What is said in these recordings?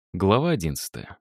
Глава 11.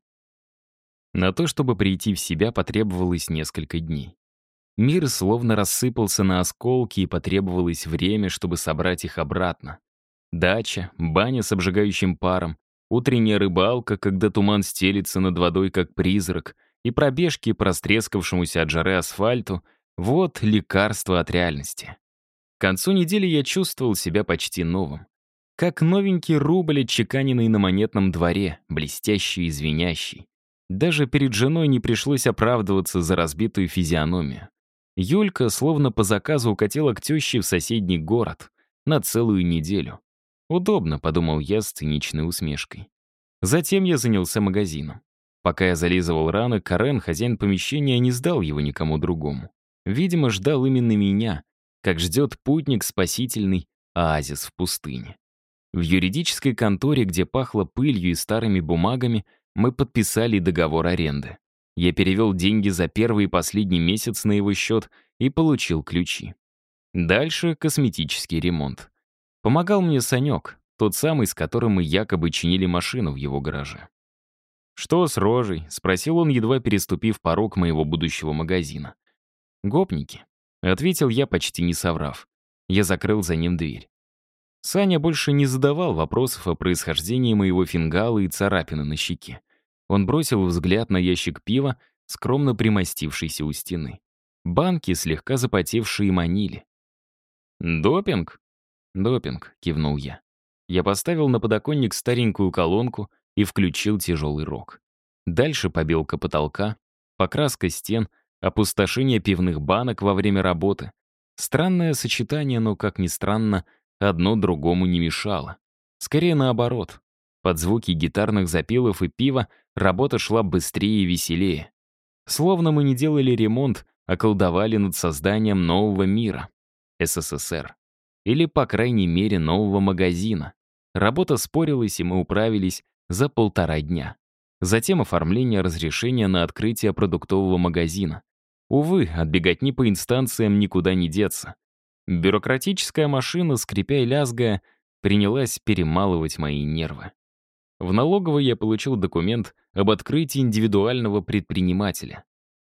На то, чтобы прийти в себя, потребовалось несколько дней. Мир словно рассыпался на осколки, и потребовалось время, чтобы собрать их обратно. Дача, баня с обжигающим паром, утренняя рыбалка, когда туман стелится над водой, как призрак, и пробежки по растрескавшемуся от жары асфальту — вот лекарство от реальности. К концу недели я чувствовал себя почти новым. Как новенький рубль, отчеканенный на монетном дворе, блестящий и звенящий. Даже перед женой не пришлось оправдываться за разбитую физиономию. Юлька словно по заказу укатила к теще в соседний город на целую неделю. «Удобно», — подумал я с циничной усмешкой. Затем я занялся магазином. Пока я зализывал раны, Карен, хозяин помещения, не сдал его никому другому. Видимо, ждал именно меня, как ждет путник спасительный оазис в пустыне. В юридической конторе, где пахло пылью и старыми бумагами, мы подписали договор аренды. Я перевел деньги за первый и последний месяц на его счет и получил ключи. Дальше косметический ремонт. Помогал мне Санек, тот самый, с которым мы якобы чинили машину в его гараже. «Что с рожей?» — спросил он, едва переступив порог моего будущего магазина. «Гопники», — ответил я, почти не соврав. Я закрыл за ним дверь. Саня больше не задавал вопросов о происхождении моего фингала и царапины на щеке. Он бросил взгляд на ящик пива, скромно примостившийся у стены. Банки, слегка запотевшие, манили. «Допинг?» «Допинг», — кивнул я. Я поставил на подоконник старенькую колонку и включил тяжелый рок. Дальше побелка потолка, покраска стен, опустошение пивных банок во время работы. Странное сочетание, но, как ни странно, одно другому не мешало. Скорее наоборот. Под звуки гитарных запилов и пива работа шла быстрее и веселее. Словно мы не делали ремонт, а колдовали над созданием нового мира. СССР. Или, по крайней мере, нового магазина. Работа спорилась, и мы управились за 1,5 дня. Затем оформление разрешения на открытие продуктового магазина. Увы, от беготни по инстанциям никуда не деться. Бюрократическая машина, скрипя и лязгая, принялась перемалывать мои нервы. В налоговой я получил документ об открытии индивидуального предпринимателя.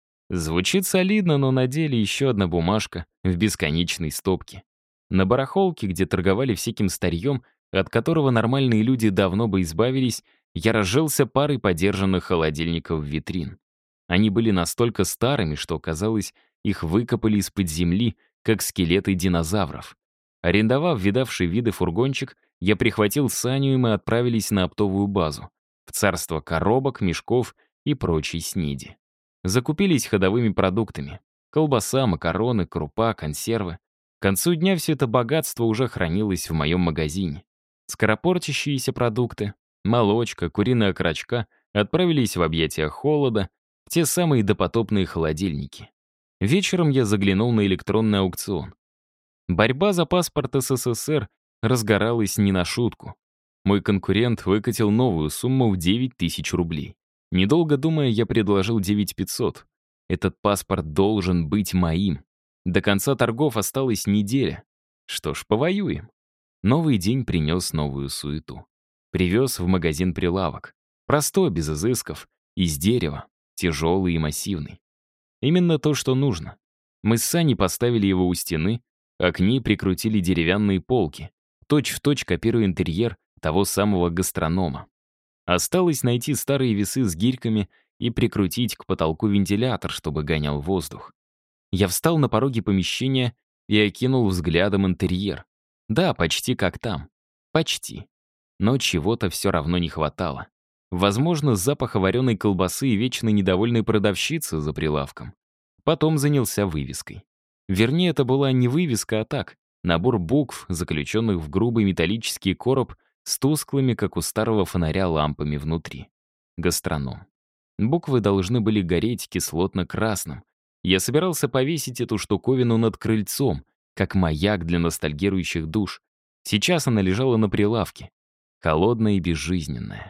Звучит солидно, но на деле еще одна бумажка в бесконечной стопке. На барахолке, где торговали всяким старьем, от которого нормальные люди давно бы избавились, я разжился парой подержанных холодильников витрин. Они были настолько старыми, что, казалось, их выкопали из-под земли, как скелеты динозавров. Арендовав видавший виды фургончик, я прихватил Саню, и мы отправились на оптовую базу, в царство коробок, мешков и прочей снеди. Закупились ходовыми продуктами. Колбаса, макароны, крупа, консервы. К концу дня все это богатство уже хранилось в моем магазине. Скоропортящиеся продукты, молочка, куриная окорочка отправились в объятия холода, в те самые допотопные холодильники. Вечером я заглянул на электронный аукцион. Борьба за паспорт СССР разгоралась не на шутку. Мой конкурент выкатил новую сумму в 9 000 рублей. Недолго думая, я предложил 9500. Этот паспорт должен быть моим. До конца торгов осталась неделя. Что ж, повоюем. Новый день принес новую суету. Привез в магазин прилавок. Простой, без изысков, из дерева, тяжелый и массивный. Именно то, что нужно. Мы с Саней поставили его у стены, а к ней прикрутили деревянные полки, точь-в-точь копируя интерьер того самого гастронома. Осталось найти старые весы с гирьками и прикрутить к потолку вентилятор, чтобы гонял воздух. Я встал на пороге помещения и окинул взглядом интерьер. Да, почти как там. Почти. Но чего-то все равно не хватало. Возможно, запаха вареной колбасы и вечно недовольной продавщицы за прилавком. Потом занялся вывеской. Вернее, это была не вывеска, а так, набор букв, заключенных в грубый металлический короб с тусклыми, как у старого фонаря, лампами внутри. Гастроном. Буквы должны были гореть кислотно-красным. Я собирался повесить эту штуковину над крыльцом, как маяк для ностальгирующих душ. Сейчас она лежала на прилавке, холодная и безжизненная.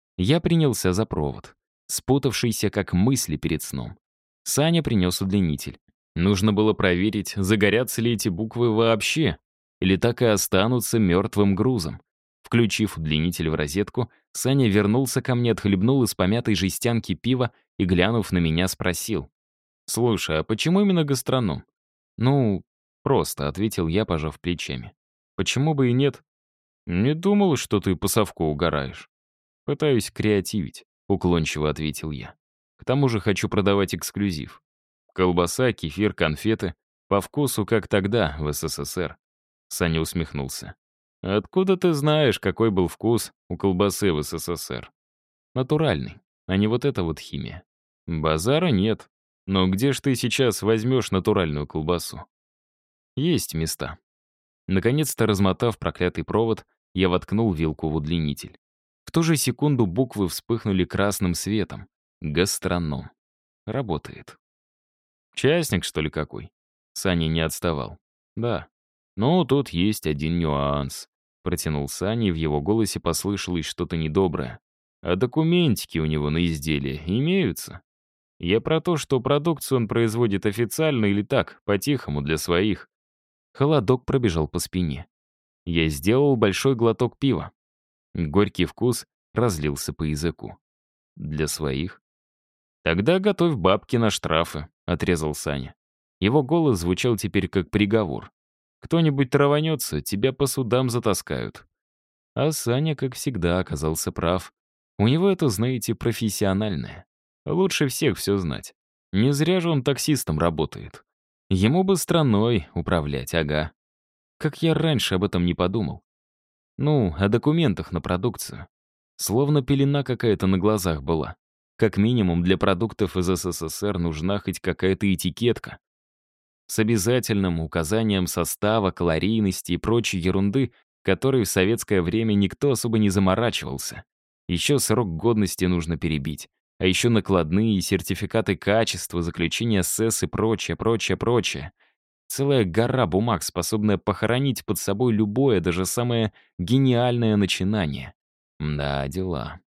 Я принялся за провод, спутавшийся, как мысли перед сном. Саня принес удлинитель. Нужно было проверить, загорятся ли эти буквы вообще, или так и останутся мертвым грузом. Включив удлинитель в розетку, Саня вернулся ко мне, отхлебнул из помятой жестянки пива и, глянув на меня, спросил. «Слушай, а почему именно гастроном?» «Ну, просто», — ответил я, пожав плечами. «Почему бы и нет?» «Не думал, что ты по совку угораешь». «Пытаюсь креативить», — уклончиво ответил я. «К тому же хочу продавать эксклюзив. Колбаса, кефир, конфеты. По вкусу, как тогда, в СССР». Саня усмехнулся. «Откуда ты знаешь, какой был вкус у колбасы в СССР?» «Натуральный, а не вот эта вот химия». «Базара нет. Но где ж ты сейчас возьмешь натуральную колбасу?» «Есть места». Наконец-то, размотав проклятый провод, я воткнул вилку в удлинитель. В ту же секунду буквы вспыхнули красным светом. Гастроном. Работает. «Частник, что ли, какой?» Саня не отставал. «Да. Ну, тут есть один нюанс», — протянул Саня, и в его голосе послышалось что-то недоброе. «А документики у него на изделие имеются?» «Я про то, что продукцию он производит официально или так, по-тихому, для своих». Холодок пробежал по спине. Я сделал большой глоток пива. Горький вкус разлился по языку. «Для своих?» «Тогда готовь бабки на штрафы», — отрезал Саня. Его голос звучал теперь как приговор. «Кто-нибудь траванется, тебя по судам затаскают». А Саня, как всегда, оказался прав. У него это, знаете, профессиональное. Лучше всех все знать. Не зря же он таксистом работает. Ему бы страной управлять, ага. Как я раньше об этом не подумал. Ну, о документах на продукцию. Словно пелена какая-то на глазах была. Как минимум для продуктов из СССР нужна хоть какая-то этикетка. С обязательным указанием состава, калорийности и прочей ерунды, которой в советское время никто особо не заморачивался. Еще срок годности нужно перебить. А еще накладные, сертификаты качества, заключения СС и прочее, прочее, прочее. Целая гора бумаг, способная похоронить под собой любое, даже самое гениальное начинание. Да, дела.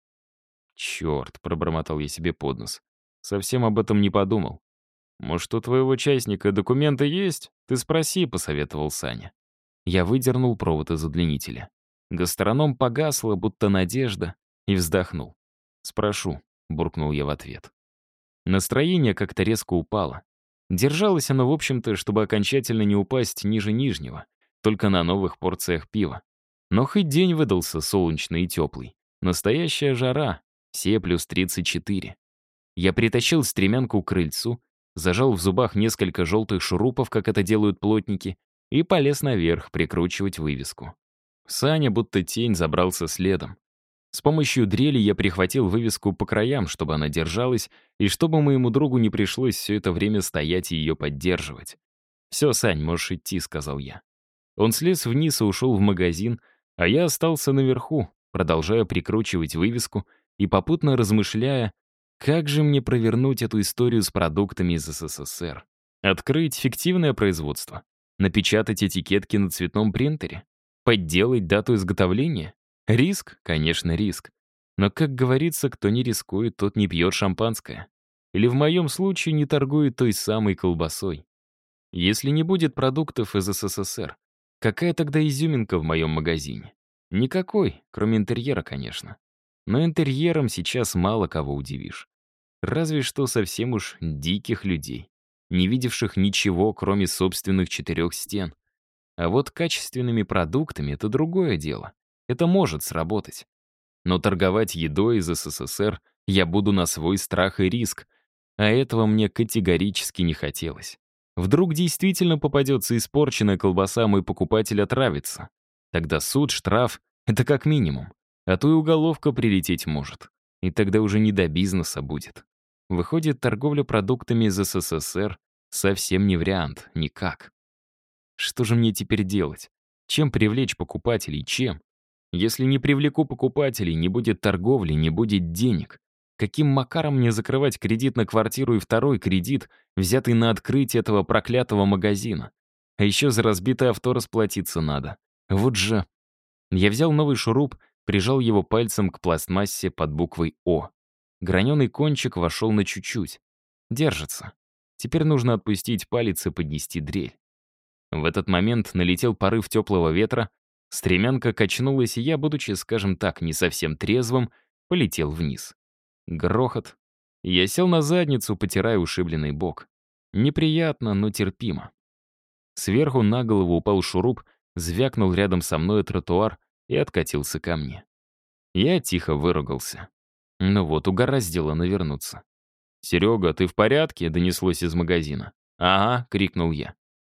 «Черт», — пробормотал я себе под нос. «Совсем об этом не подумал». «Может, у твоего частника документы есть? Ты спроси», — посоветовал Саня. Я выдернул провод из удлинителя. Гастроном погасла, будто надежда, и вздохнул. «Спрошу», — буркнул я в ответ. Настроение как-то резко упало. Держалось оно, в общем-то, чтобы окончательно не упасть ниже нижнего, только на новых порциях пива. Но хоть день выдался солнечный и теплый. Настоящая жара, все плюс 34. Я притащил стремянку к крыльцу, зажал в зубах несколько желтых шурупов, как это делают плотники, и полез наверх прикручивать вывеску. Саня, будто тень, забрался следом. С помощью дрели я прихватил вывеску по краям, чтобы она держалась, и чтобы моему другу не пришлось все это время стоять и ее поддерживать. «Все, Сань, можешь идти», — сказал я. Он слез вниз и ушел в магазин, а я остался наверху, продолжая прикручивать вывеску и попутно размышляя, как же мне провернуть эту историю с продуктами из СССР. Открыть фиктивное производство, напечатать этикетки на цветном принтере, подделать дату изготовления. Риск? Конечно, риск. Но, как говорится, кто не рискует, тот не пьет шампанское. Или в моем случае не торгует той самой колбасой. Если не будет продуктов из СССР, какая тогда изюминка в моем магазине? Никакой, кроме интерьера, конечно. Но интерьером сейчас мало кого удивишь. Разве что совсем уж диких людей, не видевших ничего, кроме собственных четырех стен. А вот качественными продуктами — это другое дело. Это может сработать. Но торговать едой из СССР я буду на свой страх и риск, а этого мне категорически не хотелось. Вдруг действительно попадется испорченная колбаса, мой покупатель отравится. Тогда суд, штраф — это как минимум. А то и уголовка прилететь может. И тогда уже не до бизнеса будет. Выходит, торговля продуктами из СССР совсем не вариант, никак. Что же мне теперь делать? Чем привлечь покупателей, чем? Если не привлеку покупателей, не будет торговли, не будет денег. Каким макаром мне закрывать кредит на квартиру и второй кредит, взятый на открытие этого проклятого магазина? А еще за разбитое авто расплатиться надо. Вот же. Я взял новый шуруп, прижал его пальцем к пластмассе под буквой «О». Граненый кончик вошел на чуть-чуть. Держится. Теперь нужно отпустить палец и поднести дрель. В этот момент налетел порыв теплого ветра, Стремянка качнулась, и я, будучи, скажем так, не совсем трезвым, полетел вниз. Грохот. Я сел на задницу, потирая ушибленный бок. Неприятно, но терпимо. Сверху на голову упал шуруп, звякнул рядом со мной тротуар и откатился ко мне. Я тихо выругался. Ну вот, угораздило навернуться. «Серега, ты в порядке?» — донеслось из магазина. «Ага», — крикнул я.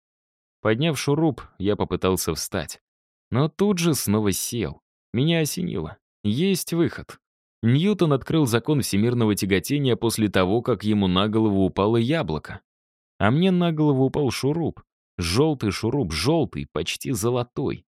Подняв шуруп, я попытался встать. Но тут же снова сел. Меня осенило. Есть выход. Ньютон открыл закон всемирного тяготения после того, как ему на голову упало яблоко. А мне на голову упал шуруп. Желтый шуруп, желтый, почти золотой.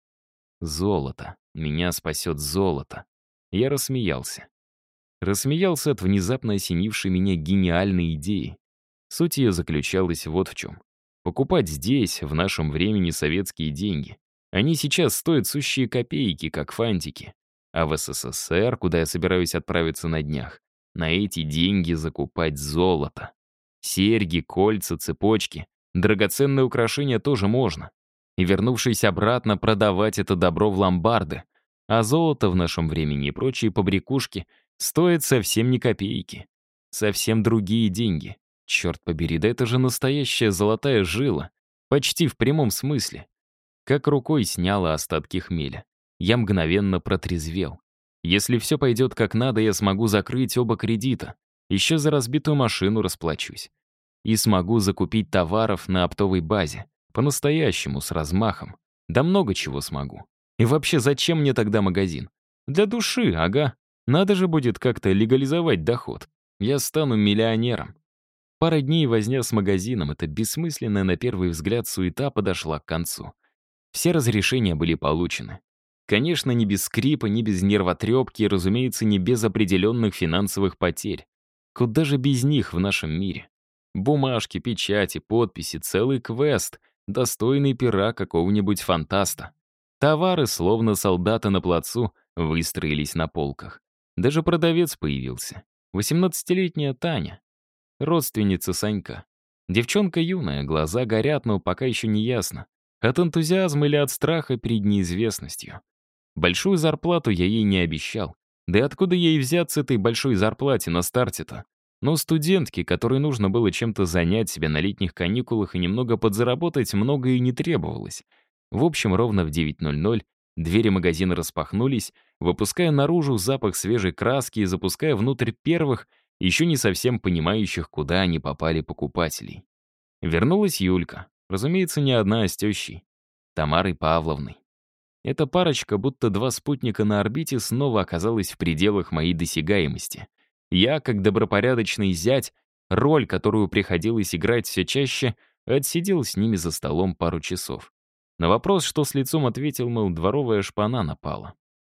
Золото. Меня спасет золото. Я рассмеялся. Рассмеялся от внезапно осенившей меня гениальной идеи. Суть ее заключалась вот в чем. Покупать здесь, в нашем времени, советские деньги. Они сейчас стоят сущие копейки, как фантики. А в СССР, куда я собираюсь отправиться на днях, на эти деньги закупать золото. Серьги, кольца, цепочки, драгоценные украшения тоже можно. И, вернувшись обратно, продавать это добро в ломбарды. А золото в нашем времени и прочие побрякушки стоят совсем не копейки. Совсем другие деньги. Черт побери, да это же настоящая золотая жила. Почти в прямом смысле. Как рукой сняло остатки хмеля. Я мгновенно протрезвел. Если все пойдет как надо, я смогу закрыть оба кредита. Еще за разбитую машину расплачусь. И смогу закупить товаров на оптовой базе. По-настоящему, с размахом. Да много чего смогу. И вообще, зачем мне тогда магазин? Для души, ага. Надо же будет как-то легализовать доход. Я стану миллионером. Пара дней возня с магазином, эта бессмысленная на первый взгляд суета подошла к концу. Все разрешения были получены. Конечно, не без скрипа, не без нервотрепки и, разумеется, не без определенных финансовых потерь. Куда же без них в нашем мире? Бумажки, печати, подписи, целый квест, достойный пера какого-нибудь фантаста. Товары, словно солдаты на плацу, выстроились на полках. Даже продавец появился. 18-летняя Таня. Родственница Санька. Девчонка юная, глаза горят, но пока еще не ясно. От энтузиазма или от страха перед неизвестностью. Большую зарплату я ей не обещал. Да и откуда ей взяться этой большой зарплате на старте-то? Но студентке, которой нужно было чем-то занять себя на летних каникулах и немного подзаработать, многое и не требовалось. В общем, ровно в 9:00 двери магазина распахнулись, выпуская наружу запах свежей краски и запуская внутрь первых, еще не совсем понимающих, куда они попали покупателей. Вернулась Юлька. Разумеется, не одна, а с тещей. Тамарой Павловной. Эта парочка, будто два спутника на орбите, снова оказалась в пределах моей досягаемости. Я, как добропорядочный зять, роль, которую приходилось играть все чаще, отсидел с ними за столом пару часов. На вопрос, что с лицом, ответил, мол, дворовая шпана напала.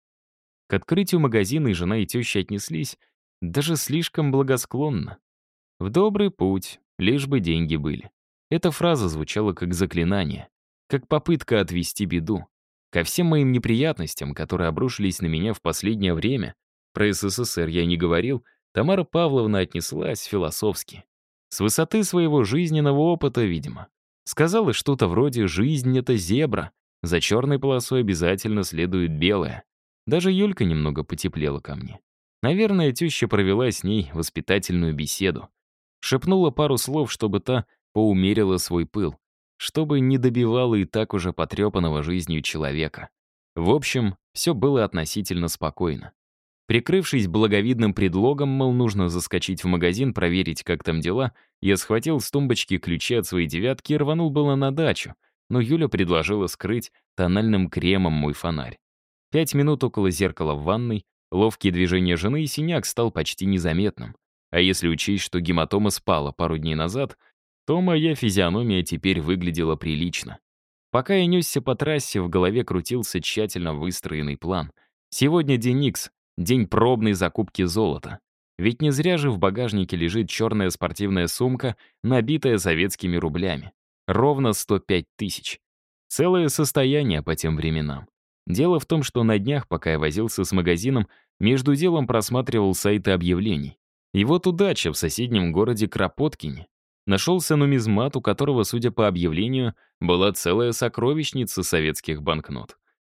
К открытию магазина и жена, и теща отнеслись даже слишком благосклонно. В добрый путь, лишь бы деньги были. Эта фраза звучала как заклинание, как попытка отвести беду. Ко всем моим неприятностям, которые обрушились на меня в последнее время, про СССР я не говорил, Тамара Павловна отнеслась философски. С высоты своего жизненного опыта, видимо. Сказала что-то вроде «жизнь — это зебра», за черной полосой обязательно следует белая. Даже Юлька немного потеплела ко мне. Наверное, теща провела с ней воспитательную беседу. Шепнула пару слов, чтобы та поумерила свой пыл, чтобы не добивала и так уже потрепанного жизнью человека. В общем, все было относительно спокойно. Прикрывшись благовидным предлогом, мол, нужно заскочить в магазин, проверить, как там дела, я схватил с тумбочки ключи от своей девятки и рванул было на дачу, но Юля предложила скрыть тональным кремом мой фонарь. 5 минут около зеркала в ванной, ловкие движения жены, и синяк стал почти незаметным. А если учесть, что гематома спала пару дней назад, то моя физиономия теперь выглядела прилично. Пока я несся по трассе, в голове крутился тщательно выстроенный план. Сегодня день Икс, день пробной закупки золота. Ведь не зря же в багажнике лежит черная спортивная сумка, набитая советскими рублями. Ровно 105 тысяч. Целое состояние по тем временам. Дело в том, что на днях, пока я возился с магазином, между делом просматривал сайты объявлений. И вот удача в соседнем городе Кропоткине. Нашелся нумизмат, у которого, судя по объявлению, была целая сокровищница советских банкнот.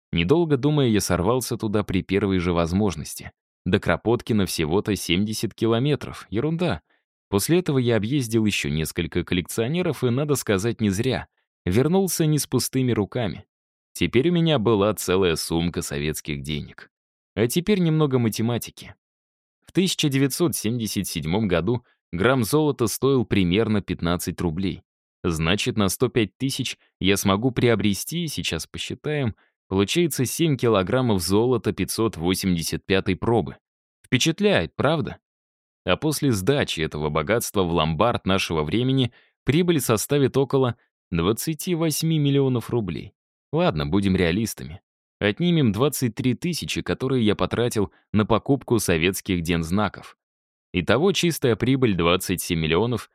Недолго думая, я сорвался туда при первой же возможности. До Кропоткина всего-то 70 километров. Ерунда. После этого я объездил еще несколько коллекционеров, и, надо сказать, не зря. Вернулся не с пустыми руками. Теперь у меня была целая сумка советских денег. А теперь немного математики. В 1977 году грамм золота стоил примерно 15 рублей. Значит, на 105 тысяч я смогу приобрести, сейчас посчитаем, получается 7 килограммов золота 585 пробы. Впечатляет, правда? А после сдачи этого богатства в ломбард нашего времени прибыль составит около 28 миллионов рублей. Ладно, будем реалистами. Отнимем 23 тысячи, которые я потратил на покупку советских дензнаков. Итого чистая прибыль 27 миллионов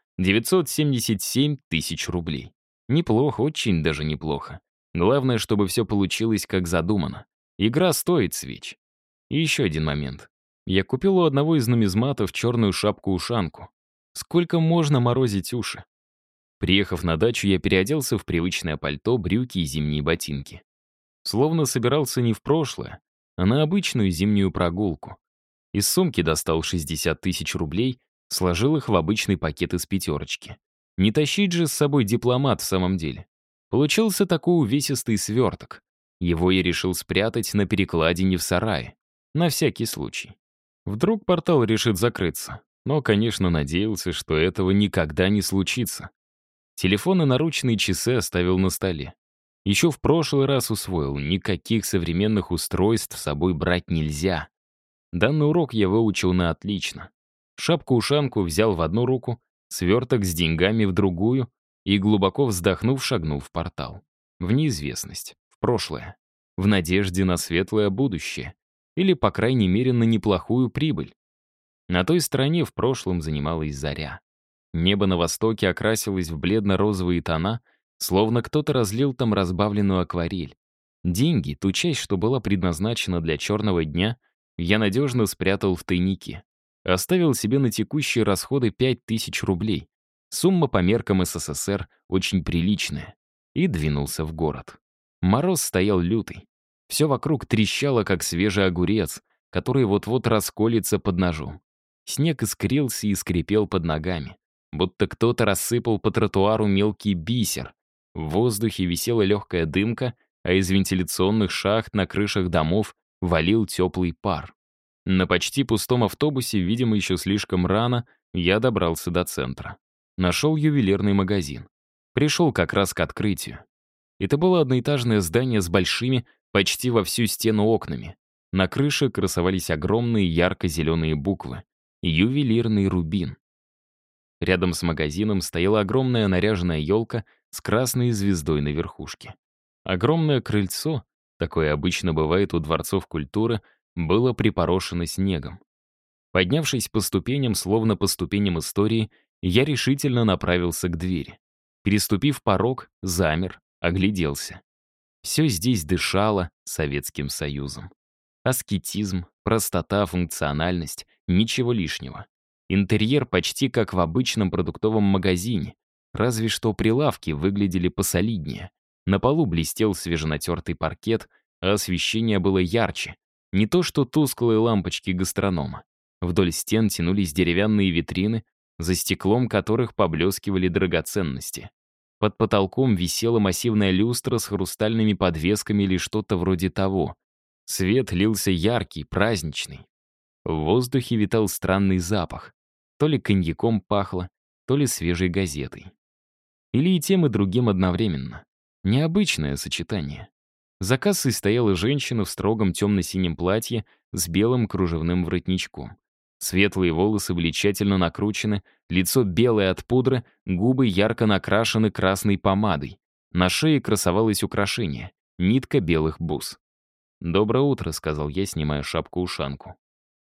977 тысяч рублей. Неплохо, очень даже неплохо. Главное, чтобы все получилось как задумано. Игра стоит свеч. И еще один момент. Я купил у одного из нумизматов черную шапку-ушанку. Сколько можно морозить уши? Приехав на дачу, я переоделся в привычное пальто, брюки и зимние ботинки. Словно собирался не в прошлое, а на обычную зимнюю прогулку. Из сумки достал 60 тысяч рублей, сложил их в обычный пакет из пятерочки. Не тащить же с собой дипломат в самом деле. Получился такой увесистый сверток. Его я решил спрятать на перекладине в сарае. На всякий случай. Вдруг портал решит закрыться. Но, конечно, надеялся, что этого никогда не случится. Телефон и наручные часы оставил на столе. Еще в прошлый раз усвоил, никаких современных устройств с собой брать нельзя. Данный урок я выучил на отлично. Шапку-ушанку взял в одну руку, сверток с деньгами в другую и, глубоко вздохнув, шагнул в портал. В неизвестность, в прошлое, в надежде на светлое будущее или, по крайней мере, на неплохую прибыль. На той стороне в прошлом занималась заря. Небо на востоке окрасилось в бледно-розовые тона, словно кто-то разлил там разбавленную акварель. Деньги, ту часть, что была предназначена для черного дня, я надежно спрятал в тайнике. Оставил себе на текущие расходы 5000 рублей. Сумма по меркам СССР очень приличная. И двинулся в город. Мороз стоял лютый. Все вокруг трещало, как свежий огурец, который вот-вот расколется под ножом. Снег искрился и скрипел под ногами, будто кто-то рассыпал по тротуару мелкий бисер. В воздухе висела легкая дымка, а из вентиляционных шахт на крышах домов валил теплый пар. На почти пустом автобусе, видимо, еще слишком рано, я добрался до центра. Нашел ювелирный магазин. Пришел как раз к открытию. Это было одноэтажное здание с большими, почти во всю стену окнами. На крыше красовались огромные ярко-зеленые буквы. «Ювелирный рубин». Рядом с магазином стояла огромная наряженная елка с красной звездой на верхушке. Огромное крыльцо, такое обычно бывает у дворцов культуры, было припорошено снегом. Поднявшись по ступеням, словно по ступеням истории, я решительно направился к двери. Переступив порог, замер, огляделся. Все здесь дышало Советским Союзом. Аскетизм, простота, функциональность, ничего лишнего. Интерьер почти как в обычном продуктовом магазине, разве что прилавки выглядели посолиднее. На полу блестел свеженатертый паркет, а освещение было ярче. Не то что тусклые лампочки гастронома. Вдоль стен тянулись деревянные витрины, за стеклом которых поблескивали драгоценности. Под потолком висела массивная люстра с хрустальными подвесками или что-то вроде того. Свет лился яркий, праздничный. В воздухе витал странный запах. То ли коньяком пахло, то ли свежей газетой. Или и тем, и другим одновременно. Необычное сочетание. За кассой стояла женщина в строгом темно-синем платье с белым кружевным воротничком. Светлые волосы были тщательно накручены, лицо белое от пудры, губы ярко накрашены красной помадой. На шее красовалось украшение — нитка белых бус. «Доброе утро», — сказал я, снимая шапку-ушанку.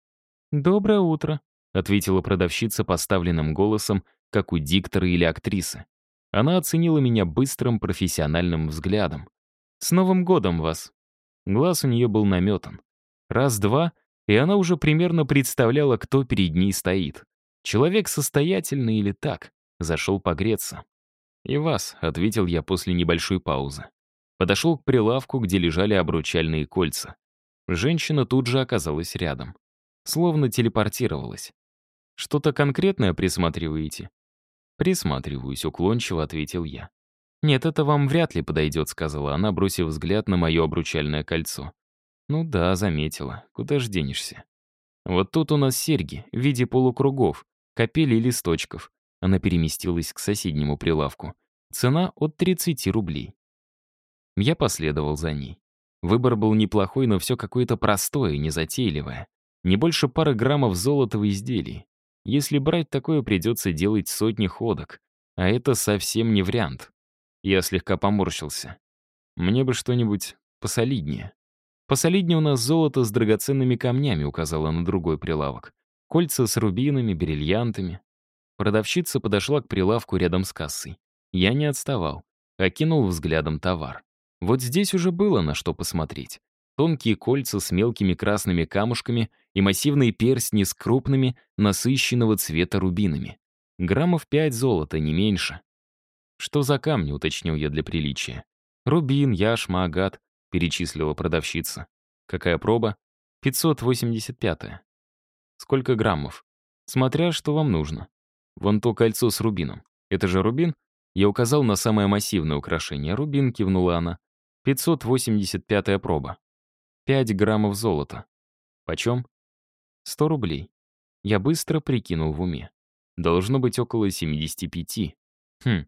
«Доброе утро», — ответила продавщица поставленным голосом, как у диктора или актрисы. Она оценила меня быстрым профессиональным взглядом. «С Новым годом вас!» Глаз у нее был наметан. Раз-два, и она уже примерно представляла, кто перед ней стоит. Человек состоятельный или так, зашел погреться. «И вас», — ответил я после небольшой паузы. Подошел к прилавку, где лежали обручальные кольца. Женщина тут же оказалась рядом. Словно телепортировалась. «Что-то конкретное присматриваете?» «Присматриваюсь», — уклончиво ответил я. «Нет, это вам вряд ли подойдет», — сказала она, бросив взгляд на мое обручальное кольцо. «Ну да, заметила. Куда ж денешься?» «Вот тут у нас серьги в виде полукругов, капель и листочков». Она переместилась к соседнему прилавку. Цена от 30 рублей. Я последовал за ней. Выбор был неплохой, но все какое-то простое, незатейливое. Не больше пары граммов золота в изделии. Если брать такое, придется делать сотни ходок. А это совсем не вариант. Я слегка поморщился. Мне бы что-нибудь посолиднее. Посолиднее у нас золото с драгоценными камнями, указала на другой прилавок. Кольца с рубинами, бриллиантами. Продавщица подошла к прилавку рядом с кассой. Я не отставал, окинул взглядом товар. Вот здесь уже было на что посмотреть. Тонкие кольца с мелкими красными камушками и массивные перстни с крупными, насыщенного цвета рубинами. Граммов 5 золота, не меньше. «Что за камни?» — уточнил я для приличия. «Рубин, яшма, агат», — перечислила продавщица. «Какая проба?» «585-я». «Сколько граммов?» «Смотря, что вам нужно». «Вон то кольцо с рубином. Это же рубин?» Я указал на самое массивное украшение. «Рубин», — кивнула она. 585-я проба. 5 граммов золота. Почем? 100 рублей. Я быстро прикинул в уме. Должно быть около 75. Хм,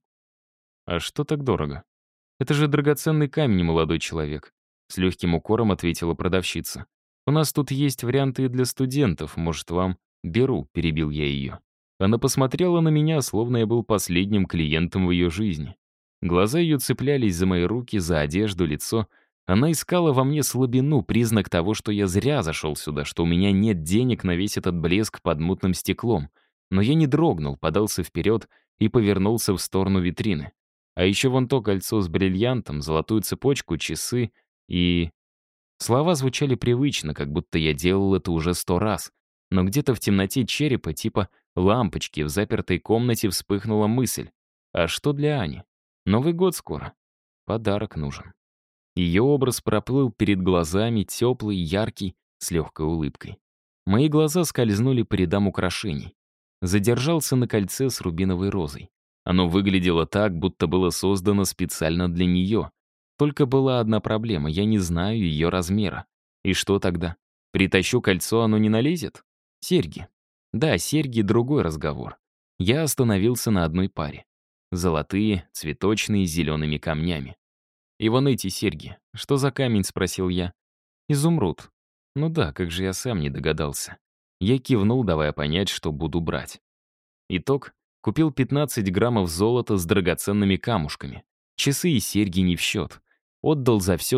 а что так дорого? Это же драгоценный камень, молодой человек. С легким укором ответила продавщица. У нас тут есть варианты и для студентов, может, вам... Беру, перебил я ее. Она посмотрела на меня, словно я был последним клиентом в ее жизни. Глаза ее цеплялись за мои руки, за одежду, лицо. Она искала во мне слабину, признак того, что я зря зашел сюда, что у меня нет денег на весь этот блеск под мутным стеклом. Но я не дрогнул, подался вперед и повернулся в сторону витрины. А еще вон то кольцо с бриллиантом, золотую цепочку, часы и... Слова звучали привычно, как будто я делал это уже 100 раз. Но где-то в темноте черепа, типа лампочки, в запертой комнате вспыхнула мысль. А что для Ани? Новый год скоро. Подарок нужен. Ее образ проплыл перед глазами, теплый, яркий, с легкой улыбкой. Мои глаза скользнули по рядам украшений. Задержался на кольце с рубиновой розой. Оно выглядело так, будто было создано специально для нее. Только была одна проблема — я не знаю ее размера. И что тогда? Притащу кольцо, оно не налезет? Серьги. Да, серьги — другой разговор. Я остановился на одной паре. Золотые, цветочные, с зелеными камнями. «И вон эти серьги. Что за камень?» — спросил я. «Изумруд». Ну да, как же я сам не догадался. Я кивнул, давая понять, что буду брать. Итог. Купил 15 граммов золота с драгоценными камушками. Часы и серьги не в счет. Отдал за все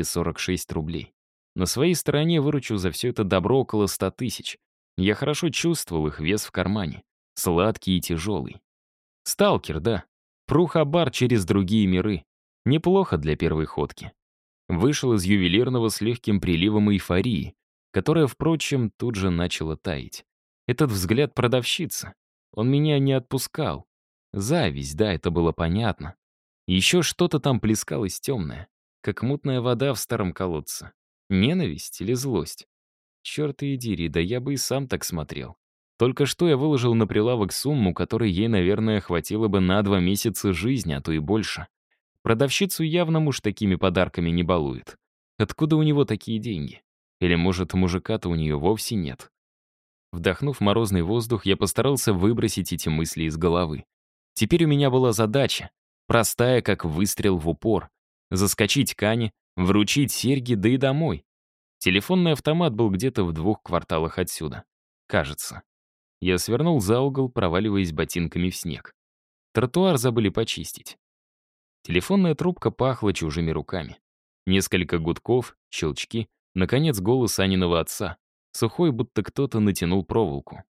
246 рублей. На своей стороне выручу за все это добро около 100 тысяч. Я хорошо чувствовал их вес в кармане. Сладкий и тяжелый. Сталкер, да. Прухабар через другие миры. Неплохо для первой ходки. Вышел из ювелирного с легким приливом эйфории, которая, впрочем, тут же начала таять. Этот взгляд продавщицы. Он меня не отпускал. Зависть, да, это было понятно. Еще что-то там плескалось темное, как мутная вода в старом колодце. Ненависть или злость? Черт и дери, да я бы и сам так смотрел. Только что я выложил на прилавок сумму, которой ей, наверное, хватило бы на 2 месяца жизни, а то и больше. Продавщицу явно муж такими подарками не балует. Откуда у него такие деньги? Или, может, мужика-то у нее вовсе нет? Вдохнув морозный воздух, я постарался выбросить эти мысли из головы. Теперь у меня была задача, простая, как выстрел в упор. Заскочить к Ане, вручить серьги, да и домой. Телефонный автомат был где-то в 2 кварталах отсюда. Кажется. Я свернул за угол, проваливаясь ботинками в снег. Тротуар забыли почистить. Телефонная трубка пахла чужими руками. Несколько гудков, щелчки, наконец голос Аниного отца. Сухой, будто кто-то натянул проволоку.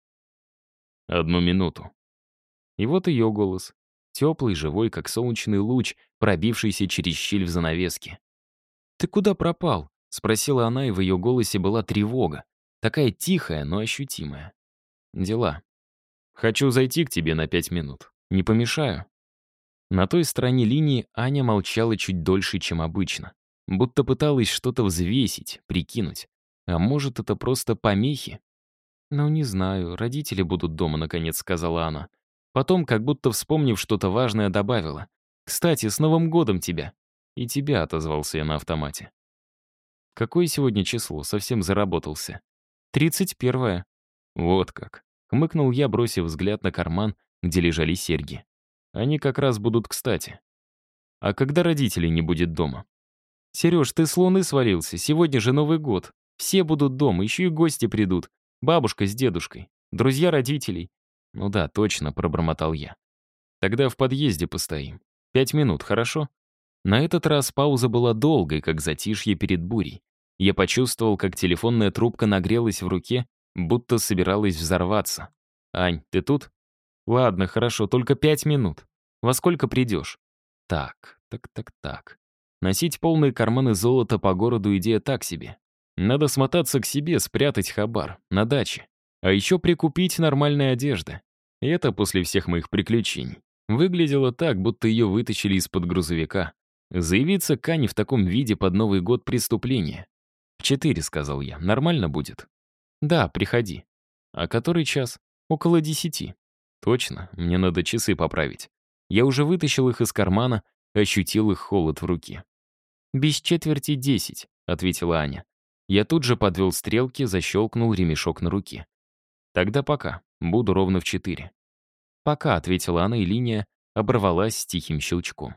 1 минуту. И вот ее голос. Теплый, живой, как солнечный луч, пробившийся через щель в занавеске. «Ты куда пропал?» — спросила она, и в ее голосе была тревога. Такая тихая, но ощутимая. «Дела. Хочу зайти к тебе на 5 минут. Не помешаю?» На той стороне линии Аня молчала чуть дольше, чем обычно. Будто пыталась что-то взвесить, прикинуть. А может, это просто помехи? «Ну, не знаю, родители будут дома», — наконец сказала она. Потом, как будто вспомнив что-то важное, добавила. «Кстати, с Новым годом тебя!» «И тебя», — отозвался я на автомате. «Какое сегодня число?» — совсем заработался. 31-е. «Вот как!» — хмыкнул я, бросив взгляд на карман, где лежали серьги. «Они как раз будут кстати. А когда родителей не будет дома?» «Сереж, ты с луны свалился, сегодня же Новый год. Все будут дома, еще и гости придут. Бабушка с дедушкой, друзья родителей». «Ну да, точно», — пробормотал я. «Тогда в подъезде постоим. 5 минут, хорошо?» На этот раз пауза была долгой, как затишье перед бурей. Я почувствовал, как телефонная трубка нагрелась в руке, будто собиралась взорваться. «Ань, ты тут?» «Ладно, хорошо, только 5 минут. Во сколько придешь?» Так. Носить полные карманы золота по городу идея так себе. Надо смотаться к себе, спрятать хабар, на даче. А еще прикупить нормальной одежды. И это после всех моих приключений. Выглядело так, будто ее вытащили из-под грузовика. Заявиться к Ане в таком виде под Новый год — преступление. «В 4», — сказал я, — «нормально будет?» «Да, приходи». «А который час?» «Около 10». «Точно, мне надо часы поправить». Я уже вытащил их из кармана, ощутил их холод в руке. «Без четверти 10», — ответила Аня. Я тут же подвел стрелки, защелкнул ремешок на руке. «Тогда пока. Буду ровно в 4». «Пока», — ответила она, и линия оборвалась с тихим щелчком.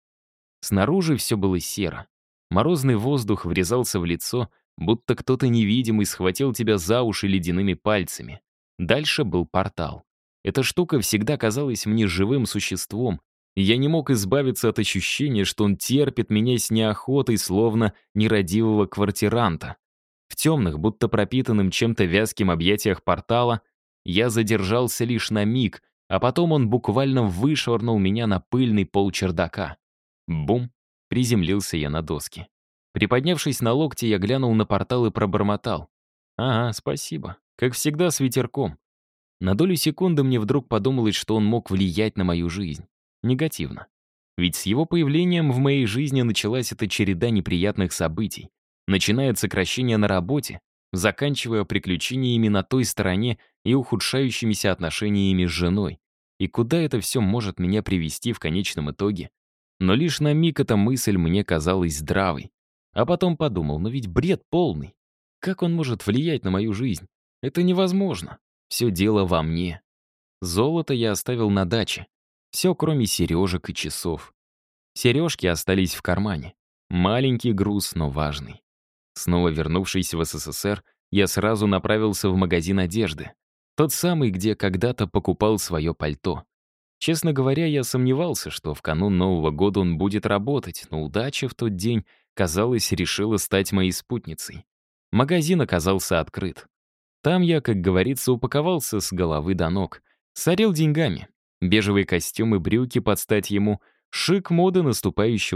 Снаружи все было серо. Морозный воздух врезался в лицо, будто кто-то невидимый схватил тебя за уши ледяными пальцами. Дальше был портал. Эта штука всегда казалась мне живым существом, и я не мог избавиться от ощущения, что он терпит меня с неохотой, словно нерадивого квартиранта. В темных, будто пропитанным чем-то вязким объятиях портала, я задержался лишь на миг, а потом он буквально вышвырнул меня на пыльный пол чердака. Бум! Приземлился я на доски. Приподнявшись на локте, я глянул на портал и пробормотал. «Ага, спасибо. Как всегда, с ветерком». На долю секунды мне вдруг подумалось, что он мог влиять на мою жизнь. Негативно. Ведь с его появлением в моей жизни началась эта череда неприятных событий. Начиная от сокращения на работе, заканчивая приключениями на той стороне и ухудшающимися отношениями с женой. И куда это все может меня привести в конечном итоге? Но лишь на миг эта мысль мне казалась здравой. А потом подумал, ну ведь бред полный. Как он может влиять на мою жизнь? Это невозможно. Все дело во мне. Золото я оставил на даче. Все, кроме сережек и часов. Сережки остались в кармане. Маленький груз, но важный. Снова вернувшись в СССР, я сразу направился в магазин одежды. Тот самый, где когда-то покупал свое пальто. Честно говоря, я сомневался, что в канун Нового года он будет работать, но удача в тот день, казалось, решила стать моей спутницей. Магазин оказался открыт. Там я, как говорится, упаковался с головы до ног. Сорил деньгами. Бежевые костюмы, брюки под стать ему, шик моды наступающего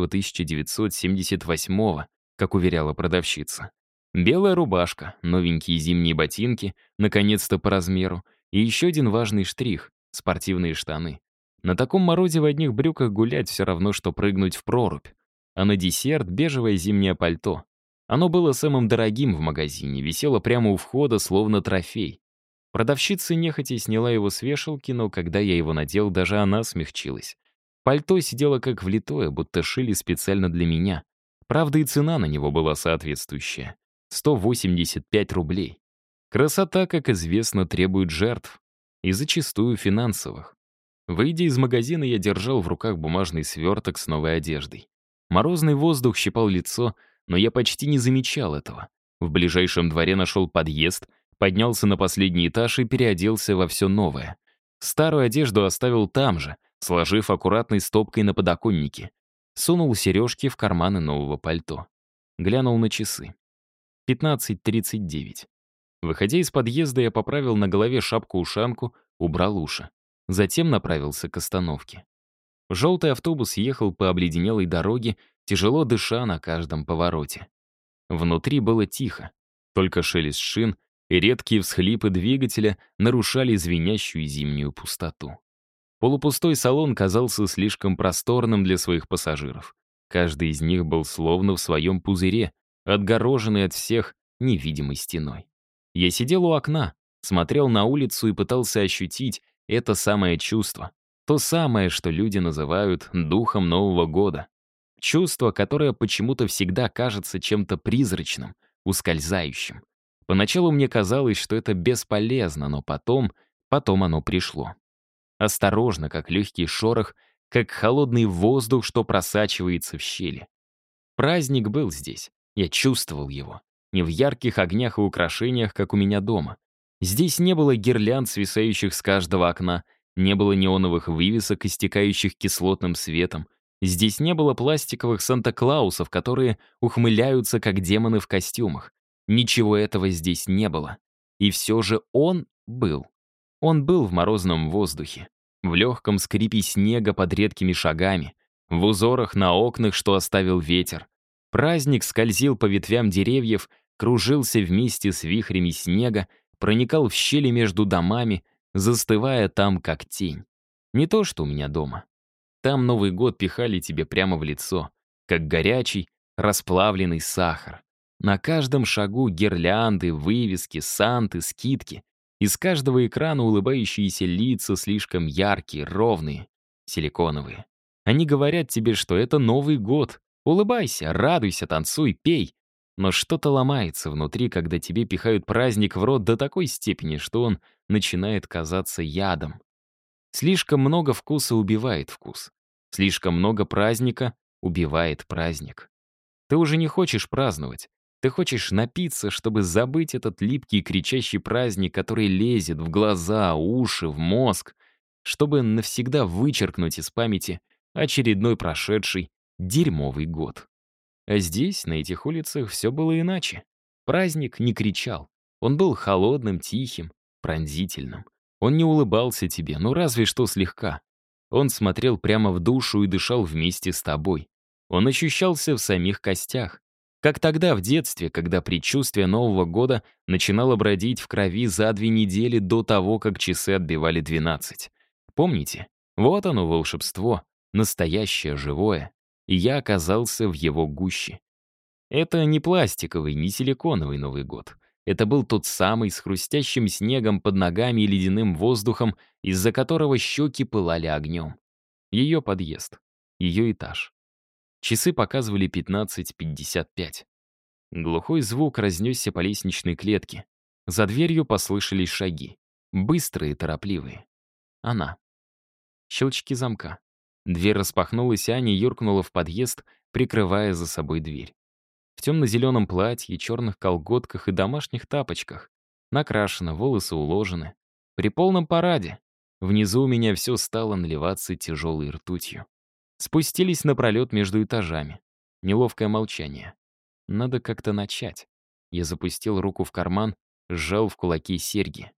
1978-го, как уверяла продавщица. Белая рубашка, новенькие зимние ботинки, наконец-то по размеру, и еще один важный штрих — спортивные штаны. На таком морозе в одних брюках гулять все равно, что прыгнуть в прорубь. А на десерт — бежевое зимнее пальто. Оно было самым дорогим в магазине, висело прямо у входа, словно трофей. Продавщица нехотя сняла его с вешалки, но когда я его надел, даже она смягчилась. Пальто сидело как влитое, будто шили специально для меня. Правда, и цена на него была соответствующая. 185 рублей. Красота, как известно, требует жертв. И зачастую финансовых. Выйдя из магазина, я держал в руках бумажный сверток с новой одеждой. Морозный воздух щипал лицо, но я почти не замечал этого. В ближайшем дворе нашел подъезд, поднялся на последний этаж и переоделся во все новое. Старую одежду оставил там же, сложив аккуратной стопкой на подоконнике. Сунул сережки в карманы нового пальто. Глянул на часы. 15:39. Выходя из подъезда, я поправил на голове шапку-ушанку, убрал уши. Затем направился к остановке. Желтый автобус ехал по обледенелой дороге, тяжело дыша на каждом повороте. Внутри было тихо. Только шелест шин и редкие всхлипы двигателя нарушали звенящую зимнюю пустоту. Полупустой салон казался слишком просторным для своих пассажиров. Каждый из них был словно в своем пузыре, отгороженный от всех невидимой стеной. Я сидел у окна, смотрел на улицу и пытался ощутить это самое чувство. То самое, что люди называют духом Нового года. Чувство, которое почему-то всегда кажется чем-то призрачным, ускользающим. Поначалу мне казалось, что это бесполезно, но потом оно пришло. Осторожно, как легкий шорох, как холодный воздух, что просачивается в щели. Праздник был здесь. Я чувствовал его. Не в ярких огнях и украшениях, как у меня дома. Здесь не было гирлянд, свисающих с каждого окна, не было неоновых вывесок, истекающих кислотным светом. Здесь не было пластиковых Санта-Клаусов, которые ухмыляются, как демоны в костюмах. Ничего этого здесь не было. И все же он был. Он был в морозном воздухе, в легком скрипе снега под редкими шагами, в узорах на окнах, что оставил ветер. Праздник скользил по ветвям деревьев, кружился вместе с вихрями снега, проникал в щели между домами, застывая там, как тень. Не то, что у меня дома. Там Новый год пихали тебе прямо в лицо, как горячий, расплавленный сахар. На каждом шагу гирлянды, вывески, санты, скидки. Из каждого экрана улыбающиеся лица слишком яркие, ровные, силиконовые. Они говорят тебе, что это Новый год. Улыбайся, радуйся, танцуй, пей. Но что-то ломается внутри, когда тебе пихают праздник в рот до такой степени, что он начинает казаться ядом. Слишком много вкуса убивает вкус. Слишком много праздника убивает праздник. Ты уже не хочешь праздновать. Ты хочешь напиться, чтобы забыть этот липкий кричащий праздник, который лезет в глаза, уши, в мозг, чтобы навсегда вычеркнуть из памяти очередной прошедший дерьмовый год. А здесь, на этих улицах, все было иначе. Праздник не кричал. Он был холодным, тихим, пронзительным. Он не улыбался тебе, ну разве что слегка. Он смотрел прямо в душу и дышал вместе с тобой. Он ощущался в самих костях. Как тогда, в детстве, когда предчувствие Нового года начинало бродить в крови за 2 недели до того, как часы отбивали 12. Помните? Вот оно волшебство, настоящее, живое. И я оказался в его гуще. Это не пластиковый, не силиконовый Новый год. Это был тот самый с хрустящим снегом под ногами и ледяным воздухом, из-за которого щеки пылали огнем. Ее подъезд. Ее этаж. Часы показывали 15:55. Глухой звук разнесся по лестничной клетке. За дверью послышались шаги. Быстрые, торопливые. Она. Щелчки замка. Дверь распахнулась, и Аня юркнула в подъезд, прикрывая за собой дверь. В темно-зеленом платье, черных колготках и домашних тапочках. Накрашена, волосы уложены. При полном параде. Внизу у меня все стало наливаться тяжелой ртутью. Спустились напролет между этажами. Неловкое молчание. Надо как-то начать. Я запустил руку в карман, сжал в кулаки серьги.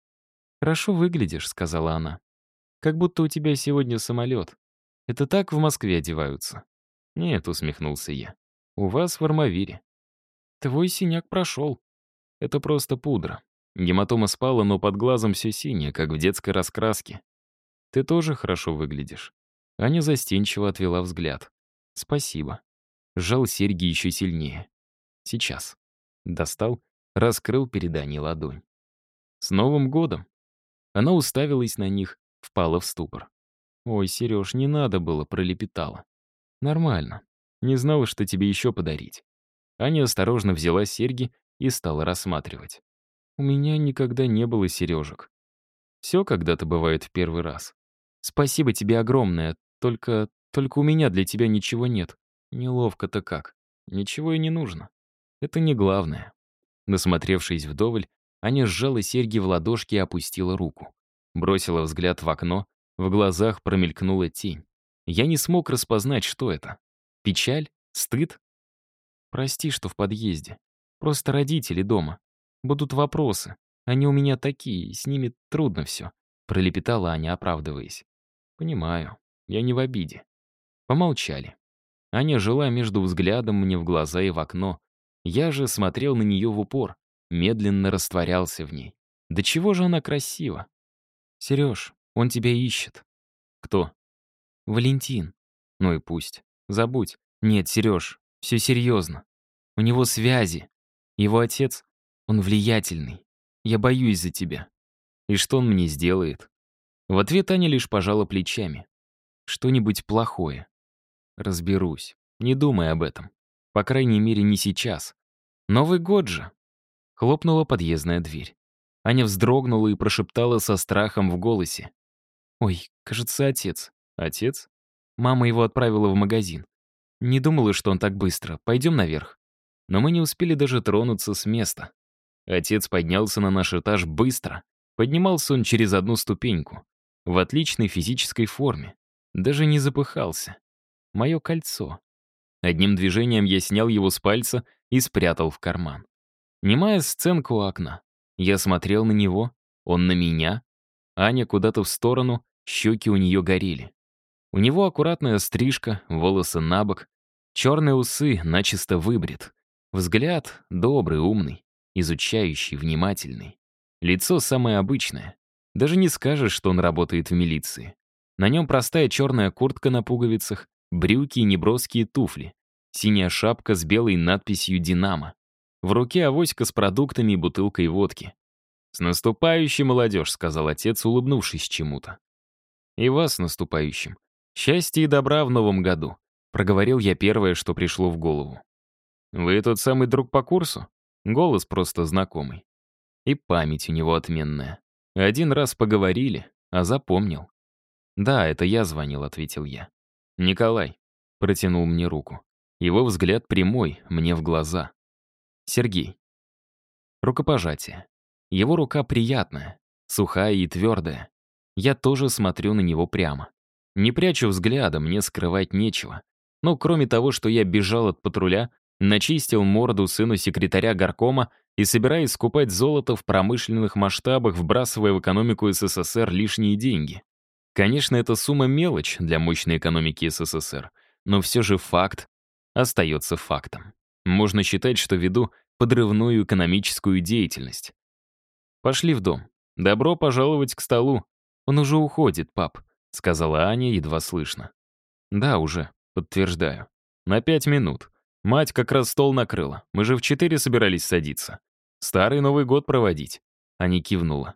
«Хорошо выглядишь», — сказала она. «Как будто у тебя сегодня самолет. Это так в Москве одеваются?» «Нет», — усмехнулся я. «У вас в Армавире». «Твой синяк прошел. Это просто пудра. Гематома спала, но под глазом все синее, как в детской раскраске. Ты тоже хорошо выглядишь». Аня застенчиво отвела взгляд. «Спасибо». Сжал серьги еще сильнее. «Сейчас». Достал, раскрыл перед Аней ладонь. «С Новым годом!» Она уставилась на них, впала в ступор. «Ой, Сереж, не надо было», — пролепетала. «Нормально. Не знала, что тебе еще подарить». Аня осторожно взяла серьги и стала рассматривать. «У меня никогда не было сережек. Все когда-то бывает в первый раз. Спасибо тебе огромное, только у меня для тебя ничего нет. Неловко-то как. Ничего и не нужно. Это не главное». Насмотревшись вдоволь, Аня сжала серьги в ладошки и опустила руку. Бросила взгляд в окно, в глазах промелькнула тень. Я не смог распознать, что это. Печаль? Стыд? «Прости, что в подъезде. Просто родители дома. Будут вопросы. Они у меня такие, с ними трудно все», — пролепетала Аня, оправдываясь. «Понимаю. Я не в обиде». Помолчали. Аня жила между взглядом мне в глаза и в окно. Я же смотрел на нее в упор, медленно растворялся в ней. Да чего же она красива? «Сереж, он тебя ищет». Кто? Валентин. Ну и пусть. Забудь. Нет, Сереж, все серьезно. У него связи. Его отец, он влиятельный. Я боюсь за тебя. И что он мне сделает? В ответ Аня лишь пожала плечами. Что-нибудь плохое. Разберусь. Не думай об этом. По крайней мере, не сейчас. Новый год же. Хлопнула подъездная дверь. Аня вздрогнула и прошептала со страхом в голосе. «Ой, кажется, отец». «Отец?» Мама его отправила в магазин. Не думала, что он так быстро. Пойдем наверх. Но мы не успели даже тронуться с места. Отец поднялся на наш этаж быстро. Поднимался он через одну ступеньку. В отличной физической форме. Даже не запыхался. Мое кольцо. Одним движением я снял его с пальца и спрятал в карман. Немая сценка у окна. Я смотрел на него, он на меня. Аня куда-то в сторону, щеки у нее горели. У него аккуратная стрижка, волосы набок, черные усы начисто выбрит. Взгляд добрый, умный, изучающий, внимательный. Лицо самое обычное. Даже не скажешь, что он работает в милиции. На нем простая черная куртка на пуговицах, брюки и неброские туфли, синяя шапка с белой надписью «Динамо». В руке авоська с продуктами и бутылкой водки. «С наступающим, молодежь», — сказал отец, улыбнувшись чему-то. «И вас с наступающим. Счастья и добра в новом году», — проговорил я первое, что пришло в голову. «Вы тот самый друг по курсу?» Голос просто знакомый. И память у него отменная. Один раз поговорили, а запомнил. «Да, это я звонил», — ответил я. «Николай», — протянул мне руку. Его взгляд прямой, мне в глаза. «Сергей». Рукопожатие. Его рука приятная, сухая и твердая. Я тоже смотрю на него прямо. Не прячу взгляда, мне скрывать нечего. Но кроме того, что я бежал от патруля, начистил морду сыну секретаря горкома и собираюсь скупать золото в промышленных масштабах, вбрасывая в экономику СССР лишние деньги. Конечно, эта сумма мелочь для мощной экономики СССР, но все же факт остается фактом. Можно считать, что веду подрывную экономическую деятельность. Пошли в дом. Добро пожаловать к столу. Он уже уходит, пап, сказала Аня едва слышно. Да, уже, подтверждаю. На 5 минут. Мать как раз стол накрыла. Мы же в 4 собирались садиться. Старый Новый год проводить. Аня кивнула.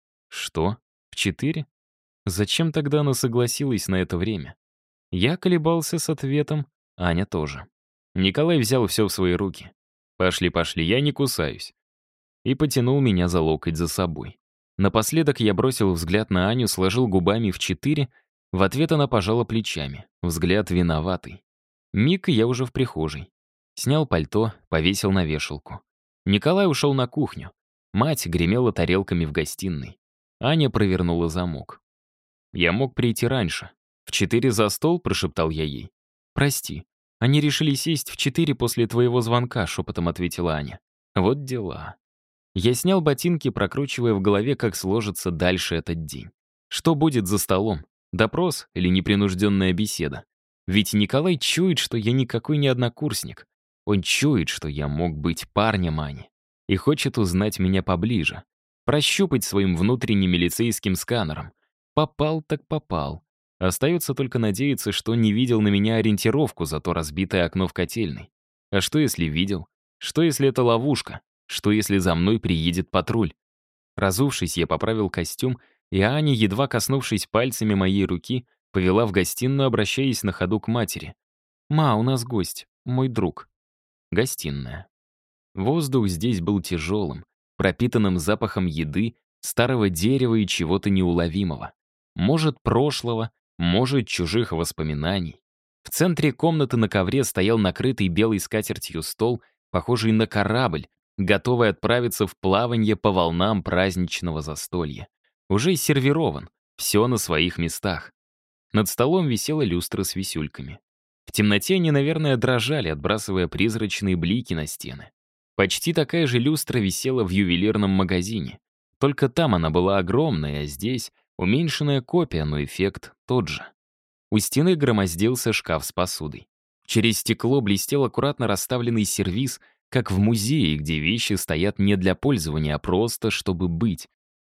Что? В 4? Зачем тогда она согласилась на это время? Я колебался с ответом, Аня тоже. Николай взял все в свои руки. «Пошли, пошли, я не кусаюсь». И потянул меня за локоть за собой. Напоследок я бросил взгляд на Аню, сложил губами в 4, в ответ она пожала плечами, взгляд виноватый. Миг, и я уже в прихожей. Снял пальто, повесил на вешалку. Николай ушел на кухню. Мать гремела тарелками в гостиной. Аня провернула замок. «Я мог прийти раньше. В 4 за стол», — прошептал я ей. «Прости, они решили сесть в 4 после твоего звонка», — шепотом ответила Аня. «Вот дела». Я снял ботинки, прокручивая в голове, как сложится дальше этот день. Что будет за столом? Допрос или непринужденная беседа? Ведь Николай чует, что я никакой не однокурсник. Он чует, что я мог быть парнем Ани. И хочет узнать меня поближе. Прощупать своим внутренним милицейским сканером. Попал так попал. Остается только надеяться, что не видел на меня ориентировку за то разбитое окно в котельной. А что, если видел? Что, если это ловушка? Что, если за мной приедет патруль? Разувшись, я поправил костюм, и Аня, едва коснувшись пальцами моей руки, повела в гостиную, обращаясь на ходу к матери. «Ма, у нас гость, мой друг». Гостиная. Воздух здесь был тяжелым, пропитанным запахом еды, старого дерева и чего-то неуловимого. Может, прошлого, может, чужих воспоминаний. В центре комнаты на ковре стоял накрытый белой скатертью стол, похожий на корабль, готовый отправиться в плаванье по волнам праздничного застолья. Уже сервирован, все на своих местах. Над столом висела люстра с висюльками. В темноте они, наверное, дрожали, отбрасывая призрачные блики на стены. Почти такая же люстра висела в ювелирном магазине. Только там она была огромная, а здесь уменьшенная копия, но эффект тот же. У стены громоздился шкаф с посудой. Через стекло блестел аккуратно расставленный сервиз, как в музее, где вещи стоят не для пользования, а просто чтобы быть.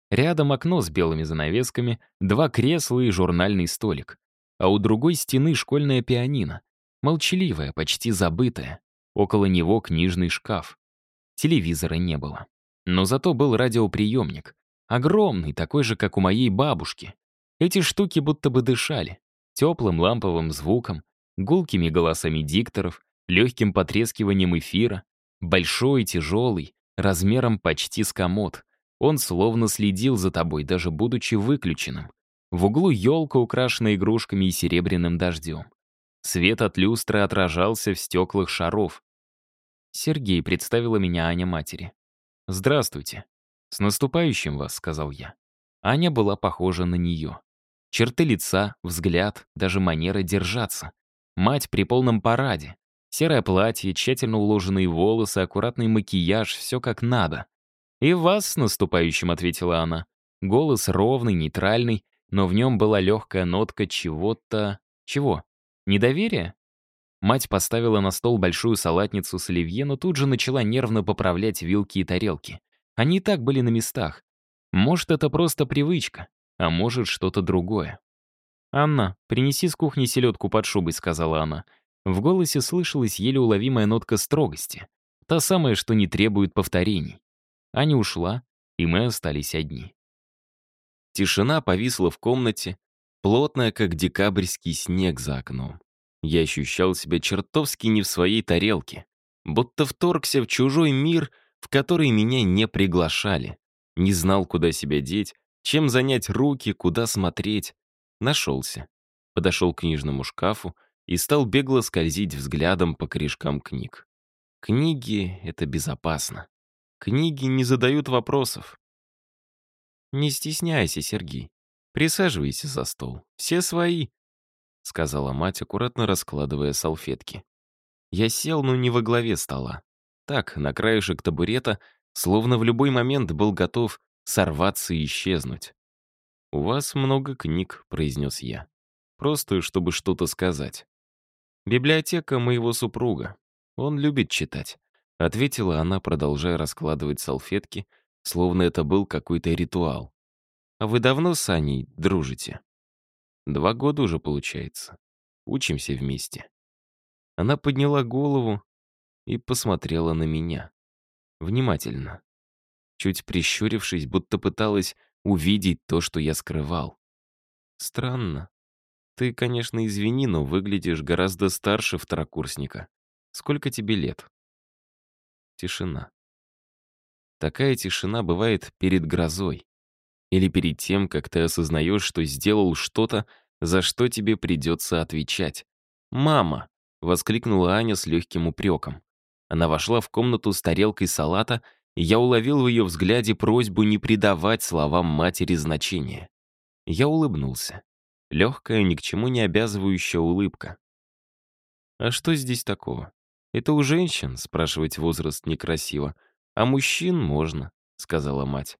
Рядом окно с белыми занавесками, 2 кресла и журнальный столик. А у другой стены школьное пианино. Молчаливое, почти забытое. Около него книжный шкаф. Телевизора не было. Но зато был радиоприемник. Огромный, такой же, как у моей бабушки. Эти штуки будто бы дышали. Теплым ламповым звуком, гулкими голосами дикторов, легким потрескиванием эфира. Большой, тяжелый, размером почти с комод. Он словно следил за тобой, даже будучи выключенным. В углу елка, украшенная игрушками и серебряным дождем. Свет от люстры отражался в стеклах шаров. «Сергей», — представила меня Аня матери. «Здравствуйте. С наступающим вас», — сказал я. Аня была похожа на нее. Черты лица, взгляд, даже манера держаться. Мать при полном параде. Серое платье, тщательно уложенные волосы, аккуратный макияж, все как надо. «И вас с наступающим», — ответила она. Голос ровный, нейтральный, но в нем была легкая нотка чего-то... Чего? Недоверия? Мать поставила на стол большую салатницу с оливье, но тут же начала нервно поправлять вилки и тарелки. Они и так были на местах. Может, это просто привычка, а может, что-то другое. «Анна, принеси с кухни селедку под шубой», — сказала она. В голосе слышалась еле уловимая нотка строгости. Та самая, что не требует повторений. Аня ушла, и мы остались одни. Тишина повисла в комнате, плотная, как декабрьский снег за окном. Я ощущал себя чертовски не в своей тарелке, будто вторгся в чужой мир, в который меня не приглашали. Не знал, куда себя деть, чем занять руки, куда смотреть. Нашелся. Подошел к книжному шкафу и стал бегло скользить взглядом по корешкам книг. Книги — это безопасно. Книги не задают вопросов. «Не стесняйся, Сергей. Присаживайся за стол. Все свои», — сказала мать, аккуратно раскладывая салфетки. Я сел, но не во главе стола. Так, на краешек табурета, словно в любой момент был готов сорваться и исчезнуть. «У вас много книг», — произнес я. «Просто, чтобы что-то сказать». «Библиотека моего супруга. Он любит читать», — ответила она, продолжая раскладывать салфетки, словно это был какой-то ритуал. «А вы давно с Аней дружите?» 2 года уже, получается. Учимся вместе». Она подняла голову и посмотрела на меня. Внимательно. Чуть прищурившись, будто пыталась увидеть то, что я скрывал. «Странно. Ты, конечно, извини, но выглядишь гораздо старше второкурсника. Сколько тебе лет?» Тишина. Такая тишина бывает перед грозой. Или перед тем, как ты осознаешь, что сделал что-то, за что тебе придется отвечать. «Мама!» — воскликнула Аня с легким упреком. Она вошла в комнату с тарелкой салата, и я уловил в ее взгляде просьбу не придавать словам матери значения. Я улыбнулся. Легкая, ни к чему не обязывающая улыбка. «А что здесь такого? Это у женщин спрашивать возраст некрасиво, а мужчин можно», — сказала мать.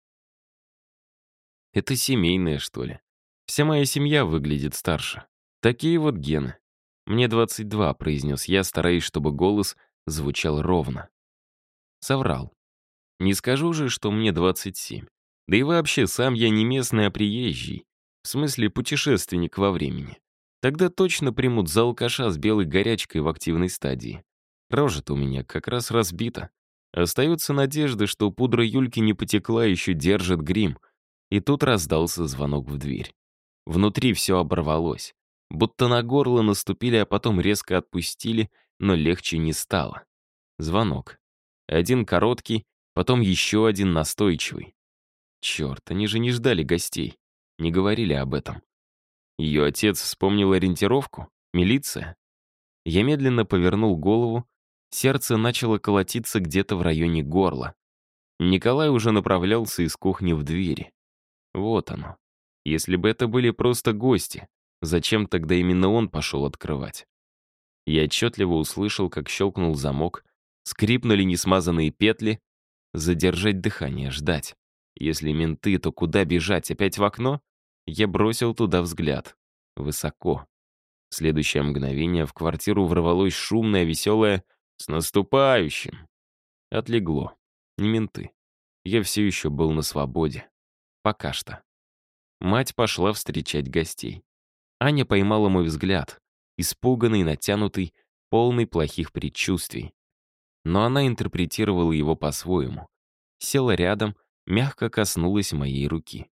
«Это семейное, что ли? Вся моя семья выглядит старше. Такие вот гены. Мне 22, произнес я, стараясь, чтобы голос звучал ровно. Соврал. Не скажу же, что мне 27. Да и вообще, сам я не местный, а приезжий. В смысле, путешественник во времени. Тогда точно примут за алкаша с белой горячкой в активной стадии. Рожа-то у меня как раз разбита. Остается надежда, что пудра Юльки не потекла, еще держит грим. И тут раздался звонок в дверь. Внутри все оборвалось. Будто на горло наступили, а потом резко отпустили, но легче не стало. Звонок. Один короткий, потом еще один настойчивый. Черт, они же не ждали гостей. Не говорили об этом. Ее отец вспомнил ориентировку? Милиция? Я медленно повернул голову. Сердце начало колотиться где-то в районе горла. Николай уже направлялся из кухни в двери. Вот оно. Если бы это были просто гости, зачем тогда именно он пошел открывать? Я отчетливо услышал, как щелкнул замок, скрипнули несмазанные петли. Задержать дыхание, ждать. Если менты, то куда бежать? Опять в окно? Я бросил туда взгляд. Высоко. В следующее мгновение в квартиру ворвалось шумное, веселое «С наступающим!». Отлегло. Не менты. Я все еще был на свободе. Пока что. Мать пошла встречать гостей. Аня поймала мой взгляд, испуганный, натянутый, полный плохих предчувствий. Но она интерпретировала его по-своему. Села рядом, мягко коснулась моей руки.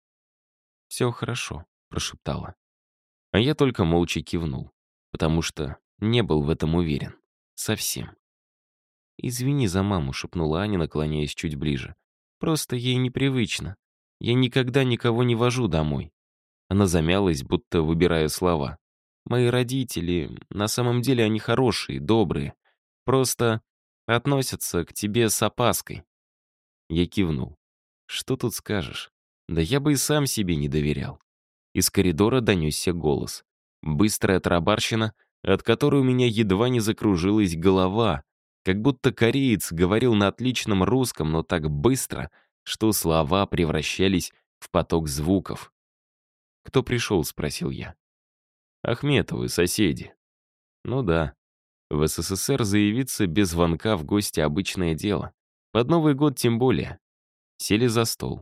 «Все хорошо», — прошептала. А я только молча кивнул, потому что не был в этом уверен. Совсем. «Извини за маму», — шепнула Аня, наклоняясь чуть ближе. «Просто ей непривычно. Я никогда никого не вожу домой». Она замялась, будто выбирая слова. «Мои родители, на самом деле они хорошие, добрые. Просто относятся к тебе с опаской». Я кивнул. «Что тут скажешь? Да я бы и сам себе не доверял». Из коридора донесся голос. Быстрая тарабарщина, от которой у меня едва не закружилась голова, как будто кореец говорил на отличном русском, но так быстро, что слова превращались в поток звуков. «Кто пришел?» — спросил я. «Ахметовы, соседи». Ну да, в СССР заявиться без звонка в гости — обычное дело. Под Новый год тем более. Сели за стол.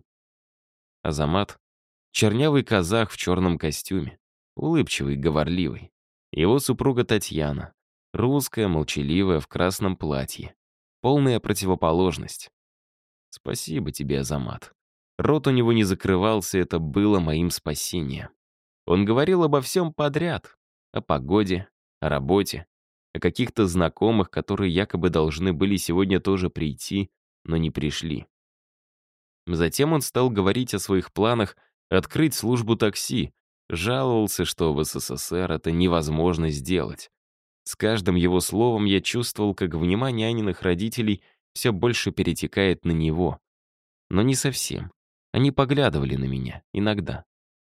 Азамат — чернявый казах в черном костюме, улыбчивый, говорливый. Его супруга Татьяна — русская, молчаливая, в красном платье. Полная противоположность. Спасибо тебе, Азамат. Рот у него не закрывался, это было моим спасением. Он говорил обо всем подряд. О погоде, о работе, о каких-то знакомых, которые якобы должны были сегодня тоже прийти, но не пришли. Затем он стал говорить о своих планах открыть службу такси, жаловался, что в СССР это невозможно сделать. С каждым его словом я чувствовал, как внимание Аниных родителей все больше перетекает на него. Но не совсем. Они поглядывали на меня, иногда.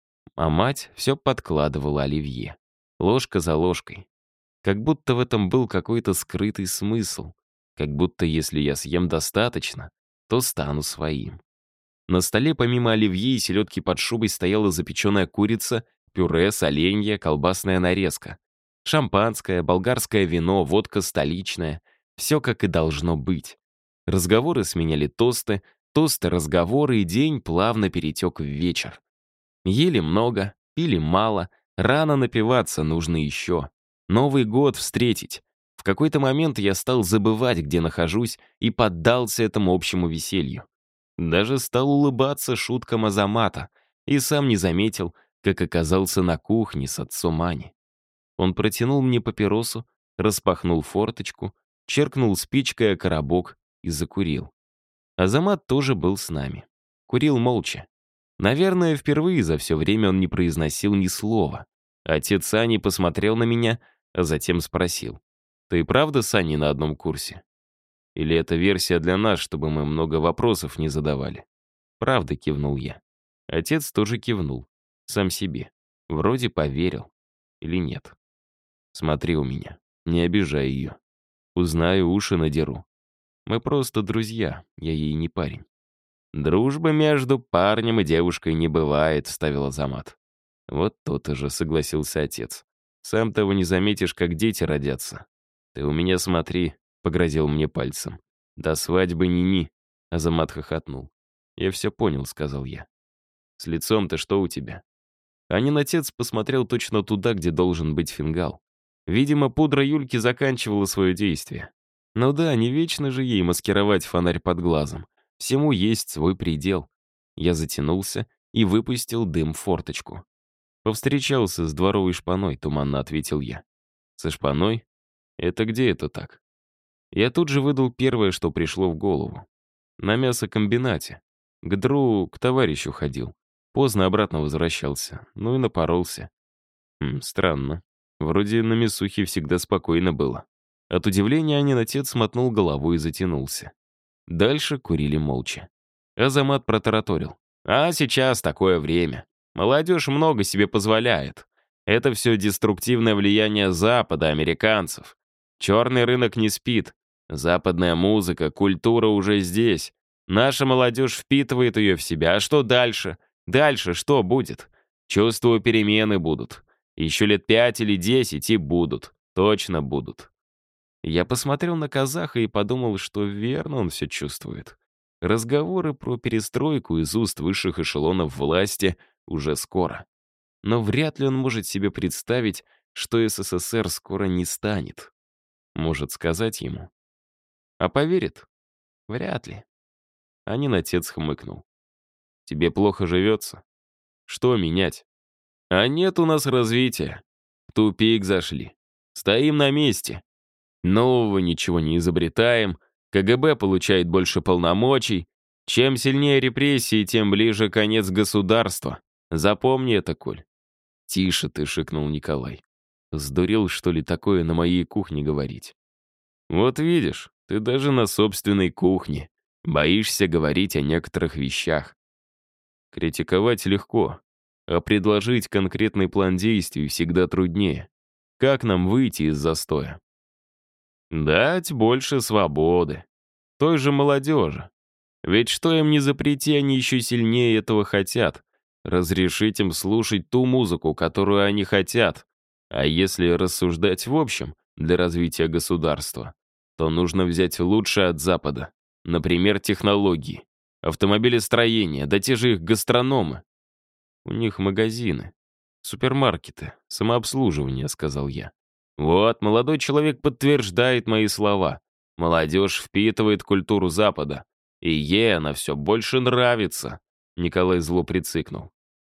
А мать все подкладывала оливье. Ложка за ложкой. Как будто в этом был какой-то скрытый смысл. Как будто если я съем достаточно, то стану своим. На столе помимо оливье и селедки под шубой стояла запеченная курица, пюре, соленья, колбасная нарезка. Шампанское, болгарское вино, водка столичная. Все как и должно быть. Разговоры сменяли тосты, тосты — разговоры, и день плавно перетек в вечер. Ели много, пили мало, рано напиваться, нужно еще. Новый год встретить. В какой-то момент я стал забывать, где нахожусь, и поддался этому общему веселью. Даже стал улыбаться шуткам Азамата и сам не заметил, как оказался на кухне с отцом Ани. Он протянул мне папиросу, распахнул форточку, черкнул спичкой о коробок и закурил. Азамат тоже был с нами. Курил молча. Наверное, впервые за все время он не произносил ни слова. Отец Ани посмотрел на меня, а затем спросил: «Ты и правда с Аней на одном курсе? Или это версия для нас, чтобы мы много вопросов не задавали?» «Правда», — кивнул я. Отец тоже кивнул. Сам себе. Вроде поверил. Или нет. «Смотри у меня. Не обижай ее. Узнаю, уши надеру. Мы просто друзья, я ей не парень». «Дружбы между парнем и девушкой не бывает», — вставил Азамат. «Вот то-то же», — согласился отец. «Сам того не заметишь, как дети родятся. Ты у меня смотри», — погрозил мне пальцем. «До свадьбы ни-ни», — Азамат хохотнул. «Я все понял», — сказал я. «С лицом-то что у тебя?» Анин отец посмотрел точно туда, где должен быть фингал. Видимо, пудра Юльки заканчивала свое действие. Ну да, не вечно же ей маскировать фонарь под глазом. Всему есть свой предел. Я затянулся и выпустил дым в форточку. «Повстречался с дворовой шпаной», — туманно ответил я. «Со шпаной? Это где это так?» Я тут же выдал первое, что пришло в голову. На мясокомбинате. К товарищу ходил. Поздно обратно возвращался. Ну и напоролся. Странно. Вроде на мясухе всегда спокойно было. От удивления Анин отец мотнул головой и затянулся. Дальше курили молча. Азамат протараторил: «А сейчас такое время. Молодежь много себе позволяет. Это все деструктивное влияние Запада, американцев. Черный рынок не спит. Западная музыка, культура уже здесь. Наша молодежь впитывает ее в себя. А что дальше? Дальше что будет? Чувствую, перемены будут. Еще лет 5 или 10 и будут. Точно будут». Я посмотрел на казаха и подумал, что верно он все чувствует. Разговоры про перестройку из уст высших эшелонов власти уже скоро. Но вряд ли он может себе представить, что СССР скоро не станет. Может сказать ему. А поверит? Вряд ли. Анин отец хмыкнул. Тебе плохо живется? Что менять? А нет у нас развития. В тупик зашли. Стоим на месте. Нового ничего не изобретаем. КГБ получает больше полномочий. Чем сильнее репрессии, тем ближе конец государства. Запомни это, Коль. «Тише ты», — шикнул Николай. «Сдурел, что ли, такое на моей кухне говорить?» «Вот видишь, ты даже на собственной кухне боишься говорить о некоторых вещах. Критиковать легко, а предложить конкретный план действий всегда труднее. Как нам выйти из застоя?» «Дать больше свободы. Той же молодежи. Ведь что им не запрети, они еще сильнее этого хотят. Разрешить им слушать ту музыку, которую они хотят. А если рассуждать в общем, для развития государства, то нужно взять лучшее от Запада. Например, технологии, автомобилестроение, да те же их гастрономы. У них магазины, супермаркеты, самообслуживание, сказал я. Вот, молодой человек подтверждает мои слова. Молодежь впитывает культуру Запада. И ей она все больше нравится. Николай зло прицикнул.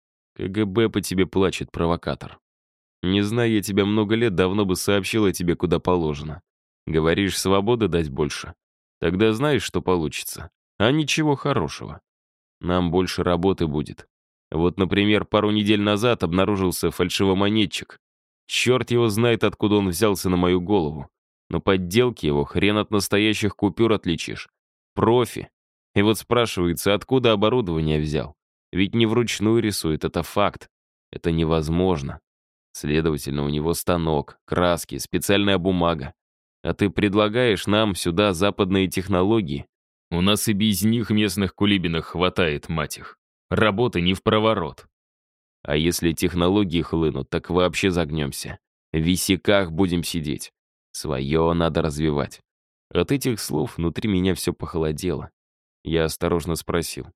КГБ по тебе плачет, провокатор. Не зная я тебя много лет, давно бы сообщила тебе, куда положено. Говоришь, свободы дать больше? Тогда знаешь, что получится. А ничего хорошего. Нам больше работы будет. Вот, например, пару недель назад обнаружился фальшивомонетчик. Черт его знает, откуда он взялся на мою голову. Но подделки его хрен от настоящих купюр отличишь. Профи. И вот спрашивается, откуда оборудование взял? Ведь не вручную рисует, это факт. Это невозможно. Следовательно, у него станок, краски, специальная бумага. А ты предлагаешь нам сюда западные технологии? У нас и без них местных кулибинах хватает, мать их. Работы не впроворот. А если технологии хлынут, так вообще загнемся. В висяках будем сидеть. Свое надо развивать. От этих слов внутри меня все похолодело. Я осторожно спросил.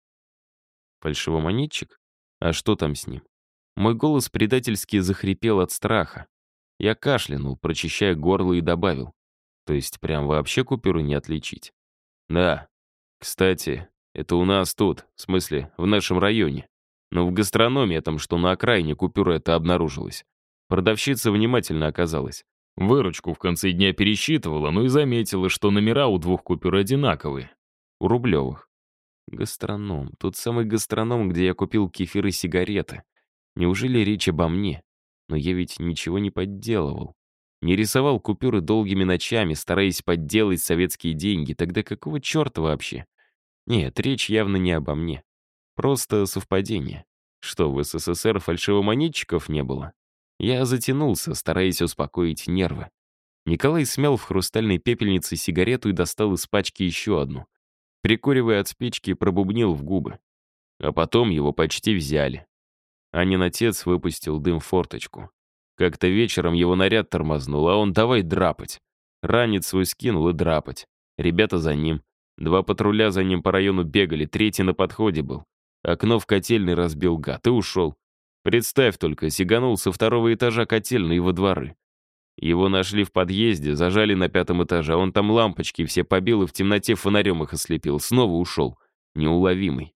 Фальшивомонетчик? А что там с ним? Мой голос предательски захрипел от страха. Я кашлянул, прочищая горло, и добавил. То есть прям вообще купюру не отличить? Да. Кстати, это у нас тут, в смысле, в нашем районе. Но в гастрономе там, что на окраине, купюра это обнаружилась. Продавщица внимательно оказалась. Выручку в конце дня пересчитывала, но и заметила, что номера у двух купюр одинаковые. У рублевых. Гастроном. Тот самый гастроном, где я купил кефир и сигареты. Неужели речь обо мне? Но я ведь ничего не подделывал. Не рисовал купюры долгими ночами, стараясь подделать советские деньги. Тогда какого черта вообще? Нет, речь явно не обо мне. Просто совпадение. Что, в СССР фальшивомонетчиков не было? Я затянулся, стараясь успокоить нервы. Николай смял в хрустальной пепельнице сигарету и достал из пачки еще одну. Прикуривая от спички, пробубнил в губы. А потом его почти взяли. Анин отец выпустил дым в форточку. Как-то вечером его наряд тормознул, а он давай драпать. Ранец свой скинул и драпать. Ребята за ним. 2 патруля за ним по району бегали, 3-й на подходе был. Окно в котельной разбил гад и ушел. Представь только, сиганул со 2-го этажа котельной во дворы. Его нашли в подъезде, зажали на 5-м этаже, а он там лампочки все побил и в темноте фонарем их ослепил. Снова ушел. Неуловимый.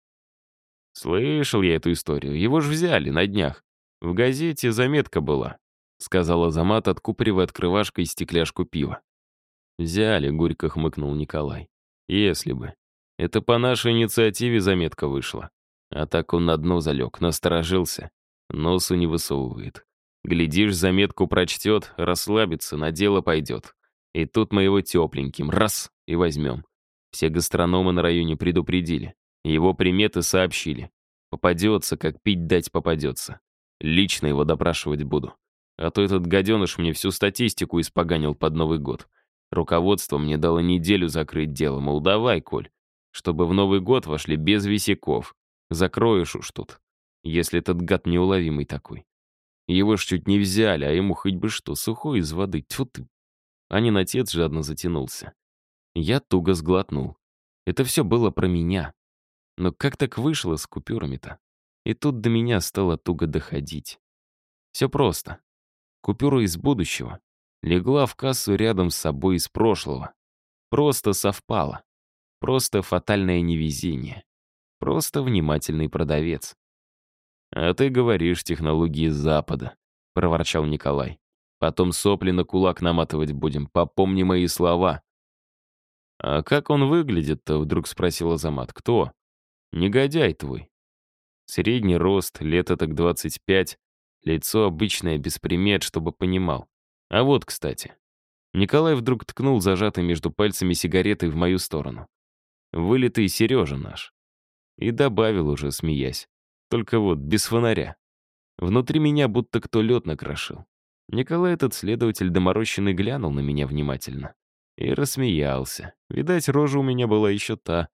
Слышал я эту историю. Его ж взяли на днях. В газете заметка была, сказал Азамат, откупоривая открывашкой стекляшку пива. Взяли, горько хмыкнул Николай. Если бы. Это по нашей инициативе заметка вышла. А так он на дно залег, насторожился. Носу не высовывает. Глядишь, заметку прочтет, расслабится, на дело пойдет. И тут мы его тепленьким, раз, и возьмем. Все гастрономы на районе предупредили. Его приметы сообщили. Попадется, как пить дать попадется. Лично его допрашивать буду. А то этот гаденыш мне всю статистику испоганил под Новый год. Руководство мне дало неделю закрыть дело, мол, давай, Коль, чтобы в Новый год вошли без висяков. Закроешь уж тут, если этот гад неуловимый такой. Его ж чуть не взяли, а ему хоть бы что, сухой из воды. Тьфу ты. Анин отец жадно затянулся. Я туго сглотнул. Это все было про меня. Но как так вышло с купюрами-то? И тут до меня стало туго доходить. Все просто. Купюра из будущего легла в кассу рядом с собой из прошлого. Просто совпало. Просто фатальное невезение. Просто внимательный продавец. «А ты говоришь, технологии Запада», — проворчал Николай. «Потом сопли на кулак наматывать будем, попомни мои слова». «А как он выглядит-то?» — вдруг спросил Азамат. «Кто?» «Негодяй твой». Средний рост, лет так 25, лицо обычное, без примет, чтобы понимал. А вот, кстати. Николай вдруг ткнул зажатой между пальцами сигаретой в мою сторону. Вылитый Сережа наш. И добавил уже, смеясь. Только вот без фонаря. Внутри меня будто кто лед накрошил. Николай, этот следователь доморощенный, глянул на меня внимательно. И рассмеялся. Видать, рожа у меня была еще та.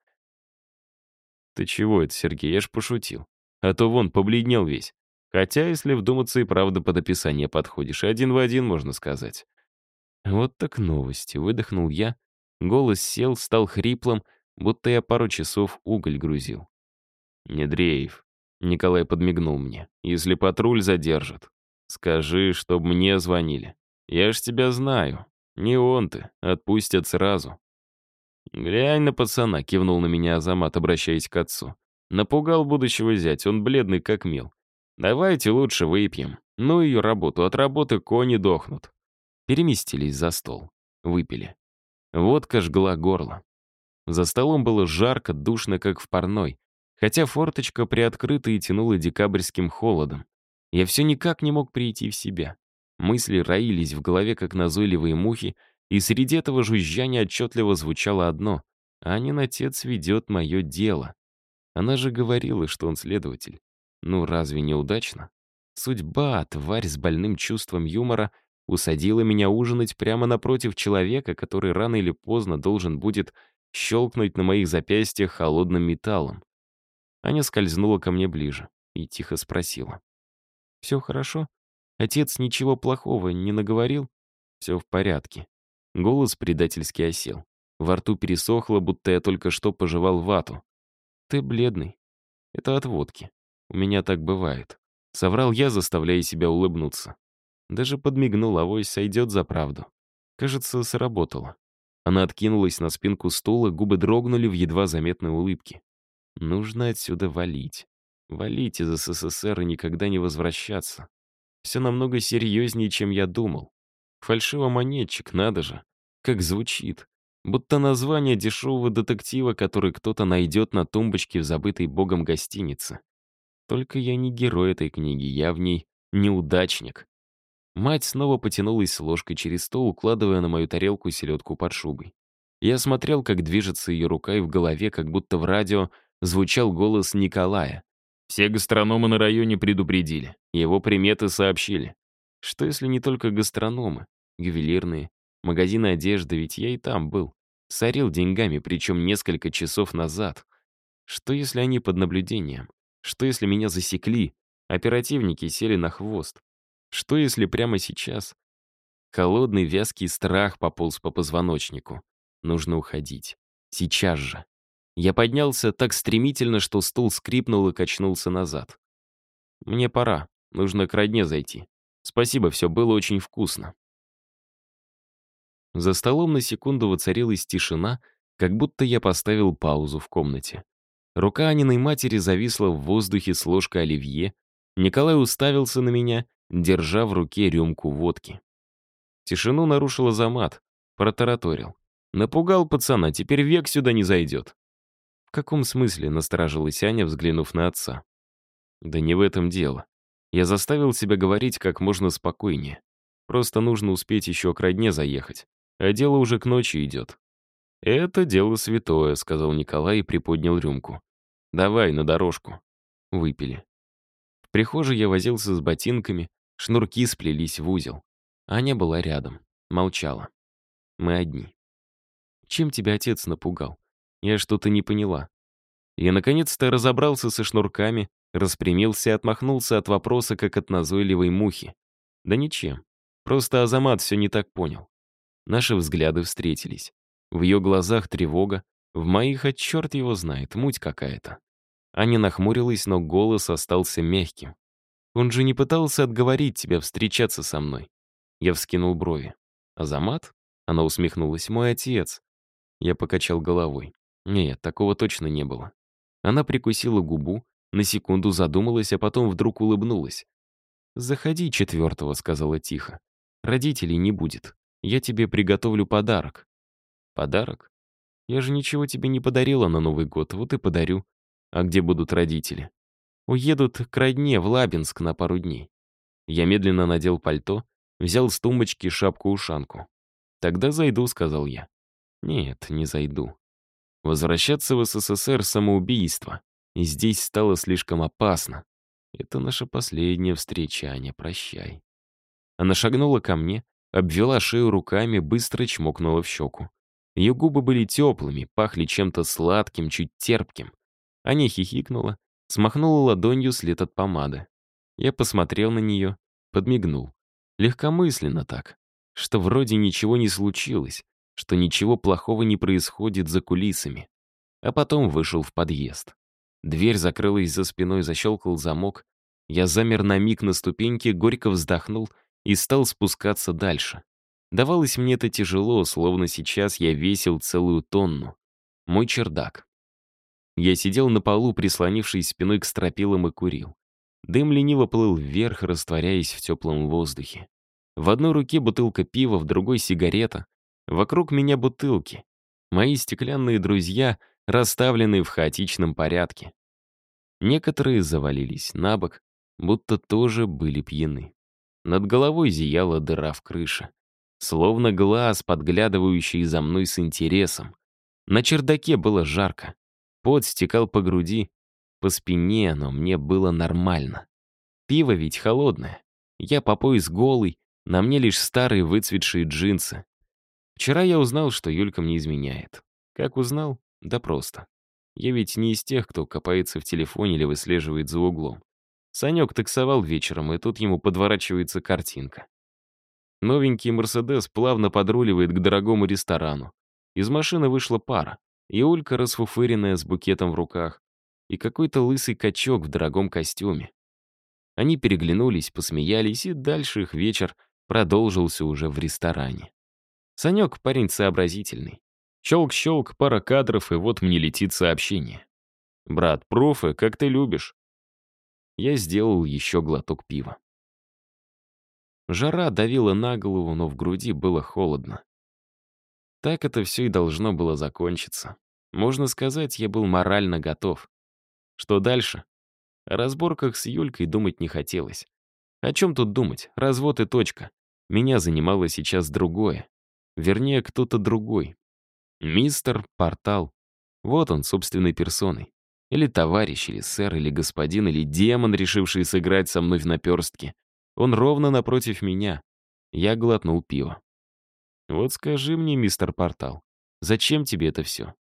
«Ты чего это, Сергей? Я ж пошутил. А то вон, побледнел весь. Хотя, если вдуматься, и правда под описание подходишь. Один в один, можно сказать». Вот так новости. Выдохнул я. Голос сел, стал хриплым, будто я пару часов уголь грузил. «Не дрейф», — Николай подмигнул мне. «Если патруль задержит, скажи, чтоб мне звонили. Я ж тебя знаю. Не он ты, отпустят сразу». «Глянь на пацана», — кивнул на меня Азамат, обращаясь к отцу. «Напугал будущего зять, он бледный как мел. Давайте лучше выпьем. Ну ее работу, от работы кони дохнут». Переместились за стол. Выпили. Водка жгла горло. За столом было жарко, душно, как в парной. Хотя форточка приоткрыта и тянула декабрьским холодом. Я все никак не мог прийти в себя. Мысли роились в голове, как назойливые мухи, и среди этого жужжания отчетливо звучало одно: «Анин отец ведет мое дело». Она же говорила, что он следователь. Ну, разве не удачно? Судьба, тварь с больным чувством юмора, усадила меня ужинать прямо напротив человека, который рано или поздно должен будет щелкнуть на моих запястьях холодным металлом. Аня скользнула ко мне ближе и тихо спросила. «Все хорошо? Отец ничего плохого не наговорил?» «Все в порядке». Голос предательски осел. Во рту пересохло, будто я только что пожевал вату. «Ты бледный. Это от водки. У меня так бывает». Соврал я, заставляя себя улыбнуться. Даже подмигнул, авось сойдет за правду. Кажется, сработало. Она откинулась на спинку стула, губы дрогнули в едва заметной улыбке. Нужно отсюда валить. Валить из СССР и никогда не возвращаться. Все намного серьезнее, чем я думал. Фальшивомонетчик, надо же. Как звучит. Будто название дешевого детектива, который кто-то найдет на тумбочке в забытой богом гостинице. Только я не герой этой книги, я в ней неудачник. Мать снова потянулась с ложкой через стол, укладывая на мою тарелку селедку под шубой. Я смотрел, как движется ее рука, и в голове, как будто в радио, звучал голос Николая. Все гастрономы на районе предупредили, его приметы сообщили. Что если не только гастрономы, ювелирные, магазины одежды, ведь я и там был. Сорил деньгами, причем несколько часов назад. Что если они под наблюдением? Что если меня засекли? Оперативники сели на хвост. Что если прямо сейчас? Холодный вязкий страх пополз по позвоночнику. Нужно уходить. Сейчас же. Я поднялся так стремительно, что стул скрипнул и качнулся назад. Мне пора. Нужно к родне зайти. Спасибо, все было очень вкусно. За столом на секунду воцарилась тишина, как будто я поставил паузу в комнате. Рука Аниной матери зависла в воздухе с ложкой оливье. Николай уставился на меня, держа в руке рюмку водки. Тишину нарушил Азамат, протараторил. Напугал пацана, теперь век сюда не зайдет. В каком смысле, насторожилась Аня, взглянув на отца. Да не в этом дело. Я заставил себя говорить как можно спокойнее. Просто нужно успеть еще к родне заехать, а дело уже к ночи идет. «Это дело святое», — сказал Николай и приподнял рюмку. «Давай, на дорожку». Выпили. В прихожей я возился с ботинками, шнурки сплелись в узел. Аня была рядом, молчала. Мы одни. Чем тебя отец напугал? Я что-то не поняла. Я наконец-то разобрался со шнурками, распрямился и отмахнулся от вопроса, как от назойливой мухи. Да ничем. Просто Азамат все не так понял. Наши взгляды встретились. В ее глазах тревога, В моих, а черт его знает, муть какая-то. Аня нахмурилась, но голос остался мягким. Он же не пытался отговорить тебя встречаться со мной. Я вскинул брови. Азамат? Она усмехнулась. Мой отец. Я покачал головой. Нет, такого точно не было. Она прикусила губу, на секунду задумалась, а потом вдруг улыбнулась. «Заходи 4-го», — сказала тихо. «Родителей не будет. Я тебе приготовлю подарок». «Подарок? Я же ничего тебе не подарила на Новый год, вот и подарю. А где будут родители?» «Уедут к родне в Лабинск на пару дней». Я медленно надел пальто, взял с тумбочки шапку-ушанку. «Тогда зайду», — сказал я. «Нет, не зайду. Возвращаться в СССР — самоубийство. И здесь стало слишком опасно. Это наша последняя встреча, Аня, прощай». Она шагнула ко мне, обвела шею руками, быстро чмокнула в щеку. Ее губы были теплыми, пахли чем-то сладким, чуть терпким. Аня хихикнула, смахнула ладонью след от помады. Я посмотрел на нее, подмигнул. Легкомысленно так, что вроде ничего не случилось, что ничего плохого не происходит за кулисами. А потом вышел в подъезд. Дверь закрылась за спиной, защелкал замок. Я замер на миг на ступеньке, горько вздохнул и стал спускаться дальше. Давалось мне это тяжело, словно сейчас я весил целую тонну. Мой чердак. Я сидел на полу, прислонившись спиной к стропилам, и курил. Дым лениво плыл вверх, растворяясь в теплом воздухе. В одной руке бутылка пива, в другой — сигарета. Вокруг меня бутылки. Мои стеклянные друзья, расставленные в хаотичном порядке. Некоторые завалились на бок, будто тоже были пьяны. Над головой зияла дыра в крыше. Словно глаз, подглядывающий за мной с интересом. На чердаке было жарко. Пот стекал по груди, по спине, но мне было нормально. Пиво ведь холодное. Я по пояс голый, на мне лишь старые выцветшие джинсы. Вчера я узнал, что Юлька мне изменяет. Как узнал? Да просто. Я ведь не из тех, кто копается в телефоне или выслеживает за углом. Санек таксовал вечером, и тут ему подворачивается картинка. Новенький «Мерседес» плавно подруливает к дорогому ресторану. Из машины вышла пара. Юлька, расфуфыренная, с букетом в руках, и какой-то лысый качок в дорогом костюме. Они переглянулись, посмеялись, и дальше их вечер продолжился уже в ресторане. Санек — парень сообразительный. Щелк-щелк, пара кадров, и вот мне летит сообщение. «Брат, профы, как ты любишь?» Я сделал еще глоток пива. Жара давила на голову, но в груди было холодно. Так это все и должно было закончиться. Можно сказать, я был морально готов. Что дальше? О разборках с Юлькой думать не хотелось. О чем тут думать? Развод и точка. Меня занимало сейчас другое. Вернее, кто-то другой. Мистер Портал. Вот он, собственной персоной. Или товарищ, или сэр, или господин, или демон, решивший сыграть со мной в наперстке. Он ровно напротив меня. Я глотнул пиво. «Вот скажи мне, мистер Портал, зачем тебе это все?»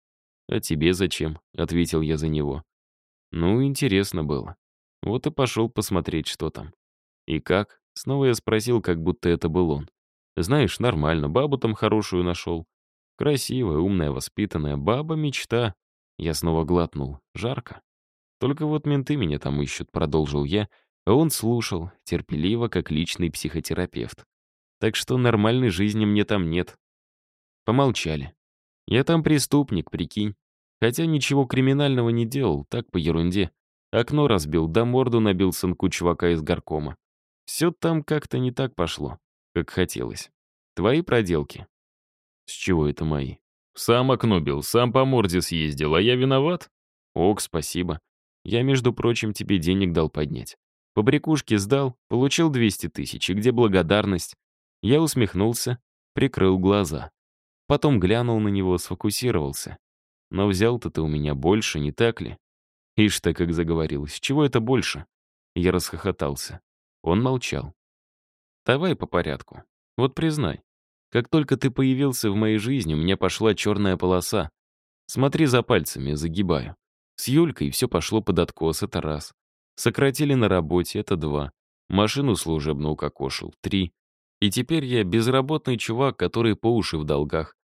«А тебе зачем?» — ответил я за него. «Ну, интересно было. Вот и пошел посмотреть, что там». «И как?» — снова я спросил, как будто это был он. «Знаешь, нормально, бабу там хорошую нашел. Красивая, умная, воспитанная, баба-мечта». Я снова глотнул. Жарко. «Только вот менты меня там ищут», — продолжил я, а он слушал, терпеливо, как личный психотерапевт. «Так что нормальной жизни мне там нет». Помолчали. «Я там преступник, прикинь. Хотя ничего криминального не делал, так по ерунде. Окно разбил, да морду набил сынку чувака из горкома. Все там как-то не так пошло, как хотелось. Твои проделки». «С чего это мои?» «Сам окно бил, сам по морде съездил, а я виноват?» «Ок, спасибо. Я, между прочим, тебе денег дал поднять. По брякушке сдал, получил 200 тысяч, и где благодарность?» Я усмехнулся, прикрыл глаза. Потом глянул на него, сфокусировался. «Но взял-то ты у меня больше, не так ли?» Ишь ты, как заговорилась. Чего это больше? Я расхохотался. Он молчал. «Давай по порядку. Вот признай, как только ты появился в моей жизни, у меня пошла черная полоса. Смотри за пальцами, загибаю. С Юлькой все пошло под откос, это раз. Сократили на работе, это два. Машину служебно укокошил, три. И теперь я безработный чувак, который по уши в долгах.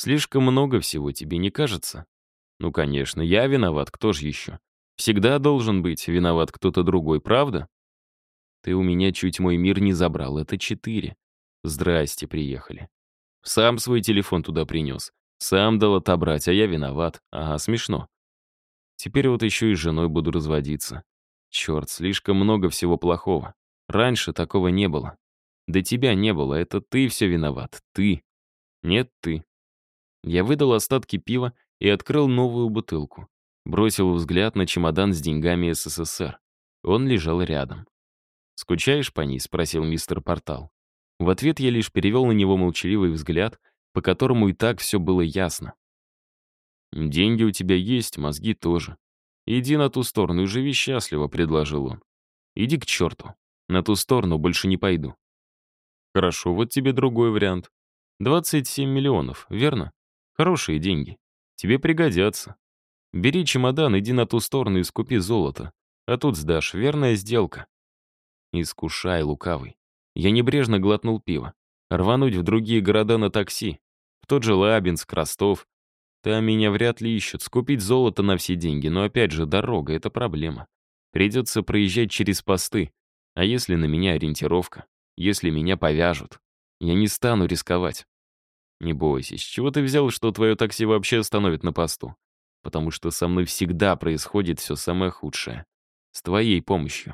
Слишком много всего, тебе не кажется? Ну, конечно, я виноват, кто же еще? Всегда должен быть виноват кто-то другой, правда? Ты у меня чуть мой мир не забрал, это 4. Здрасте, приехали. Сам свой телефон туда принес. Сам дал отобрать, а я виноват. Ага, смешно. Теперь вот еще и с женой буду разводиться. Черт, слишком много всего плохого. Раньше такого не было. Да тебя не было, это ты все виноват. Ты. Нет, ты. Я выдал остатки пива и открыл новую бутылку. Бросил взгляд на чемодан с деньгами СССР. Он лежал рядом. «Скучаешь по ней?» — спросил мистер Портал. В ответ я лишь перевел на него молчаливый взгляд, по которому и так все было ясно. «Деньги у тебя есть, мозги тоже. Иди на ту сторону и живи счастливо», — предложил он. «Иди к черту. На ту сторону больше не пойду». «Хорошо, вот тебе другой вариант. 27 миллионов, верно? Хорошие деньги. Тебе пригодятся. Бери чемодан, иди на ту сторону и скупи золото. А тут сдашь, верная сделка». Искушай, лукавый. Я небрежно глотнул пиво. Рвануть в другие города на такси. В тот же Лабинск, Ростов. Там меня вряд ли ищут. Скупить золото на все деньги. Но опять же, дорога — это проблема. Придется проезжать через посты. А если на меня ориентировка? Если меня повяжут? Я не стану рисковать. Не бойся, с чего ты взял, что твое такси вообще остановит на посту? Потому что со мной всегда происходит все самое худшее. С твоей помощью.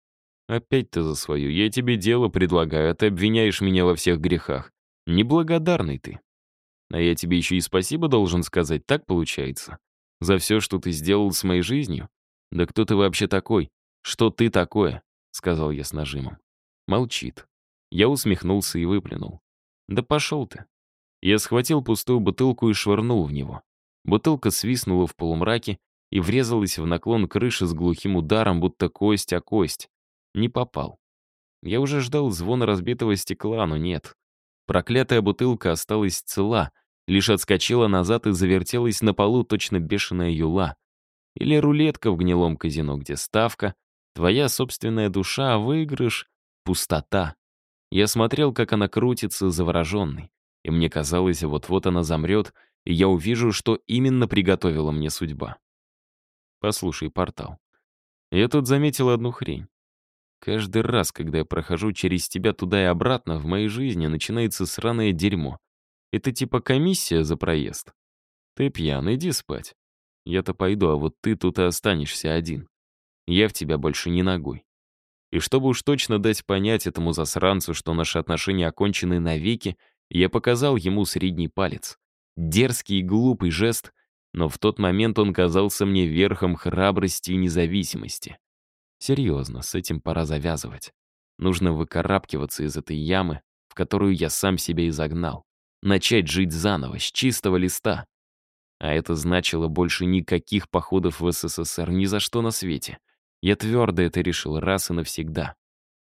Опять ты за свою. Я тебе дело предлагаю, а ты обвиняешь меня во всех грехах. Неблагодарный ты. А я тебе еще и спасибо должен сказать, так получается? За все, что ты сделал с моей жизнью? Да кто ты вообще такой? Что ты такое? Сказал я с нажимом. Молчит. Я усмехнулся и выплюнул. Да пошел ты. Я схватил пустую бутылку и швырнул в него. Бутылка свистнула в полумраке и врезалась в наклон крыши с глухим ударом, будто кость о кость. Не попал. Я уже ждал звона разбитого стекла, но нет. Проклятая бутылка осталась цела, лишь отскочила назад и завертелась на полу точно бешеная юла. Или рулетка в гнилом казино, где ставка — твоя собственная душа, а выигрыш — пустота. Я смотрел, как она крутится, завороженный. И мне казалось, вот-вот она замрет, и я увижу, что именно приготовила мне судьба. Послушай, Портал. Я тут заметил одну хрень. Каждый раз, когда я прохожу через тебя туда и обратно, в моей жизни начинается сраное дерьмо. Это типа комиссия за проезд. Ты пьян, иди спать. Я-то пойду, а вот ты тут и останешься один. Я в тебя больше не ногой. И чтобы уж точно дать понять этому засранцу, что наши отношения окончены навеки, я показал ему средний палец. Дерзкий и глупый жест, но в тот момент он казался мне верхом храбрости и независимости. Серьезно, с этим пора завязывать. Нужно выкарабкиваться из этой ямы, в которую я сам себя и загнал. Начать жить заново, с чистого листа. А это значило больше никаких походов в СССР ни за что на свете. Я твердо это решил раз и навсегда.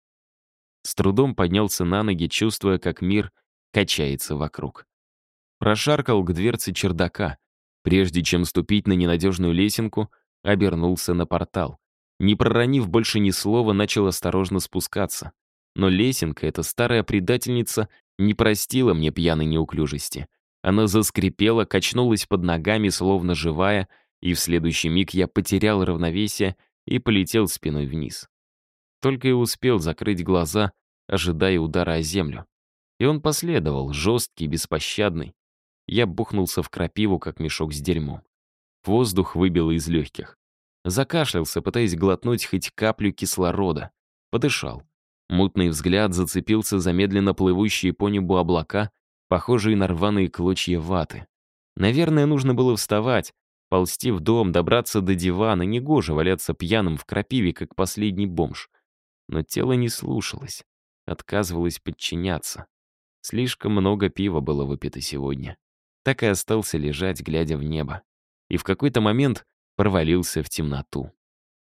С трудом поднялся на ноги, чувствуя, как мир качается вокруг. Прошаркал к дверце чердака. Прежде чем ступить на ненадежную лесенку, обернулся на портал. Не проронив больше ни слова, начал осторожно спускаться. Но лесенка, эта старая предательница, не простила мне пьяной неуклюжести. Она заскрипела, качнулась под ногами, словно живая, и в следующий миг я потерял равновесие и полетел спиной вниз. Только и успел закрыть глаза, ожидая удара о землю. И он последовал, жесткий, беспощадный. Я бухнулся в крапиву, как мешок с дерьмом. Воздух выбило из легких. Закашлялся, пытаясь глотнуть хоть каплю кислорода. Подышал. Мутный взгляд зацепился за медленно плывущие по небу облака, похожие на рваные клочья ваты. Наверное, нужно было вставать, ползти в дом, добраться до дивана, негоже валяться пьяным в крапиве, как последний бомж. Но тело не слушалось, отказывалось подчиняться. Слишком много пива было выпито сегодня. Так и остался лежать, глядя в небо. И в какой-то момент провалился в темноту.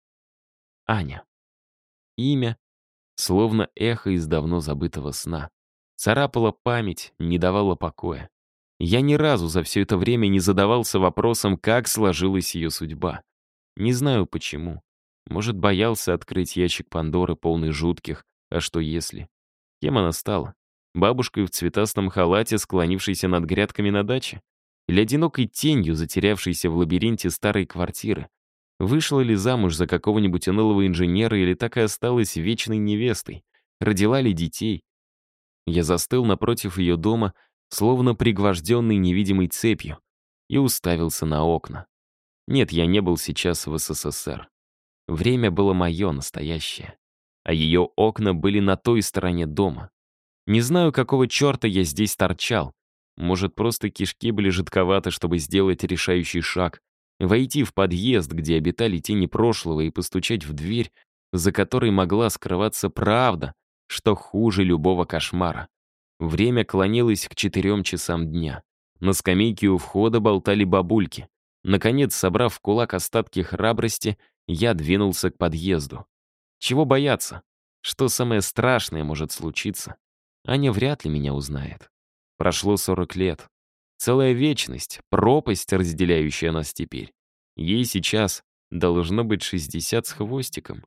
Аня. Имя, словно эхо из давно забытого сна. Царапала память, не давала покоя. Я ни разу за все это время не задавался вопросом, как сложилась ее судьба. Не знаю почему. Может, боялся открыть ящик Пандоры, полный жутких, а что если? Кем она стала? Бабушкой в цветастом халате, склонившейся над грядками на даче? или одинокой тенью, затерявшейся в лабиринте старой квартиры. Вышла ли замуж за какого-нибудь унылого инженера или так и осталась вечной невестой? Родила ли детей? Я застыл напротив ее дома, словно пригвожденный невидимой цепью, и уставился на окна. Нет, я не был сейчас в СССР. Время было мое, настоящее. А ее окна были на той стороне дома. Не знаю, какого черта я здесь торчал. Может, просто кишки были жидковаты, чтобы сделать решающий шаг, войти в подъезд, где обитали тени прошлого, и постучать в дверь, за которой могла скрываться правда, что хуже любого кошмара. Время клонилось к 4 часам дня. На скамейке у входа болтали бабульки. Наконец, собрав в кулак остатки храбрости, я двинулся к подъезду. Чего бояться? Что самое страшное может случиться? Аня вряд ли меня узнает. Прошло 40 лет. Целая вечность, пропасть, разделяющая нас теперь. Ей сейчас должно быть 60 с хвостиком.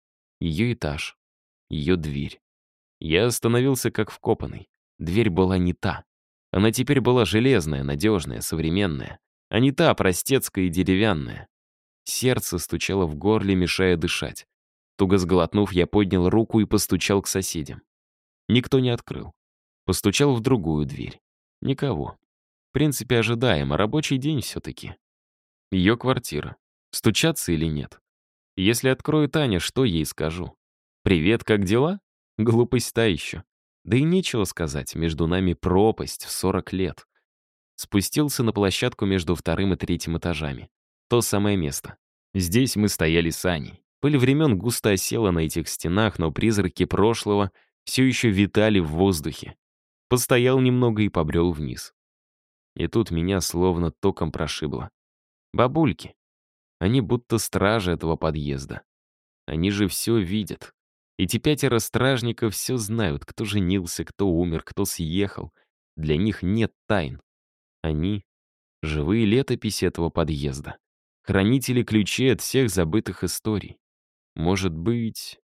Ее этаж, ее дверь. Я остановился как вкопанный. Дверь была не та. Она теперь была железная, надежная, современная, а не та простецкая и деревянная. Сердце стучало в горле, мешая дышать. Туго сглотнув, я поднял руку и постучал к соседям. Никто не открыл. Постучал в другую дверь. Никого. В принципе, ожидаемо, рабочий день все-таки. Ее квартира. Стучаться или нет? Если откроет Аня, что ей скажу? «Привет, как дела?» Глупость та еще. Да и нечего сказать, между нами пропасть в 40 лет. Спустился на площадку между 2-м и 3-м этажами. То самое место. Здесь мы стояли с Аней. Пыль времен густо осела на этих стенах, но призраки прошлого все еще витали в воздухе. Постоял немного и побрел вниз. И тут меня словно током прошибло. Бабульки. Они будто стражи этого подъезда. Они же все видят. Эти 5 стражников все знают, кто женился, кто умер, кто съехал. Для них нет тайн. Они — живые летописи этого подъезда. Хранители ключей от всех забытых историй. Может быть,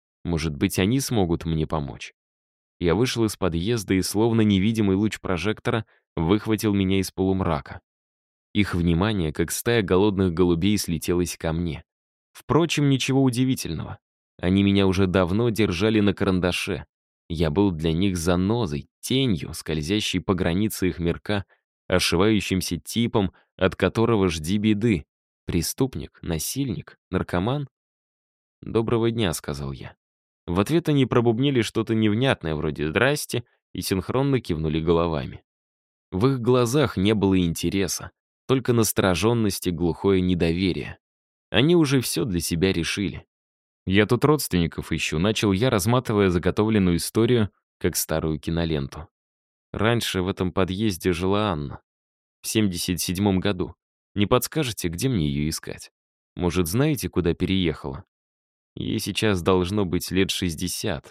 они смогут мне помочь. Я вышел из подъезда, и словно невидимый луч прожектора выхватил меня из полумрака. Их внимание, как стая голодных голубей, слетелось ко мне. Впрочем, ничего удивительного. Они меня уже давно держали на карандаше. Я был для них занозой, тенью, скользящей по границе их мирка, ошивающимся типом, от которого жди беды. Преступник, насильник, наркоман? «Доброго дня», — сказал я. В ответ они пробубнили что-то невнятное, вроде «здрасте», и синхронно кивнули головами. В их глазах не было интереса, только настороженность и глухое недоверие. Они уже все для себя решили. «Я тут родственников ищу», — начал я, разматывая заготовленную историю, как старую киноленту. Раньше в этом подъезде жила Анна. В 77-м году. Не подскажете, где мне ее искать? Может, знаете, куда переехала? Ей сейчас должно быть лет 60.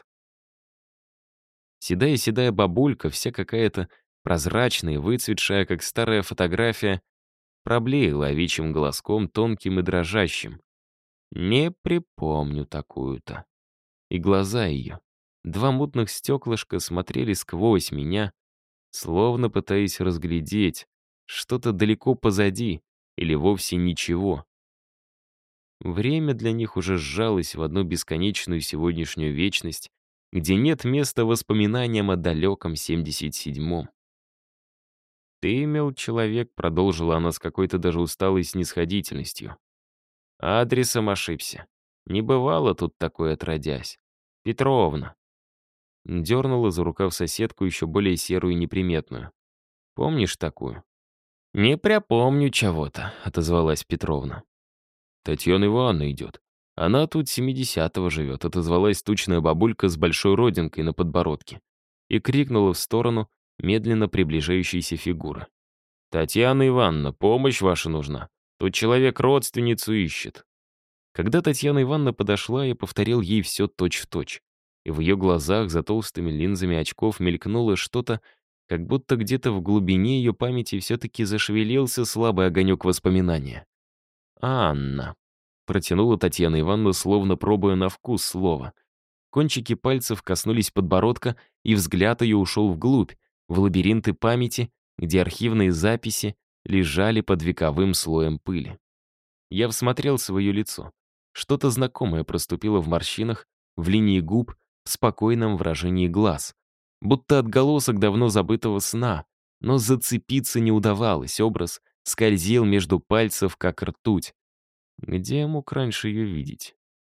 Седая-седая бабулька, вся какая-то прозрачная, выцветшая, как старая фотография, проблеяла овечьим голоском, тонким и дрожащим. Не припомню такую-то. И глаза ее, 2 мутных стеклышка, смотрели сквозь меня, словно пытаясь разглядеть что-то далеко позади или вовсе ничего. Время для них уже сжалось в одну бесконечную сегодняшнюю вечность, где нет места воспоминаниям о далеком 77-м. «Ты, мил человек», — продолжила она с какой-то даже усталой снисходительностью. «Адресом ошибся. Не бывало тут такое отродясь. Петровна». Дернула за рукав соседку, еще более серую и неприметную. «Помнишь такую?» «Не припомню чего-то», — отозвалась Петровна. «Татьяна Ивановна идет. Она тут 70-го живет», — отозвалась тучная бабулька с большой родинкой на подбородке и крикнула в сторону медленно приближающейся фигуры. «Татьяна Ивановна, помощь ваша нужна. Тут человек родственницу ищет». Когда Татьяна Ивановна подошла, я повторил ей все точь-в-точь. И в ее глазах за толстыми линзами очков мелькнуло что-то, как будто где-то в глубине ее памяти все-таки зашевелился слабый огонек воспоминания. «Анна», — протянула Татьяна Ивановна, словно пробуя на вкус слова. Кончики пальцев коснулись подбородка, и взгляд ее ушел вглубь, в лабиринты памяти, где архивные записи лежали под вековым слоем пыли. Я всмотрел свое лицо. Что-то знакомое проступило в морщинах, в линии губ, в спокойном выражении глаз. Будто отголосок давно забытого сна, но зацепиться не удавалось, образ скользил между пальцев, как ртуть. Где я мог раньше ее видеть?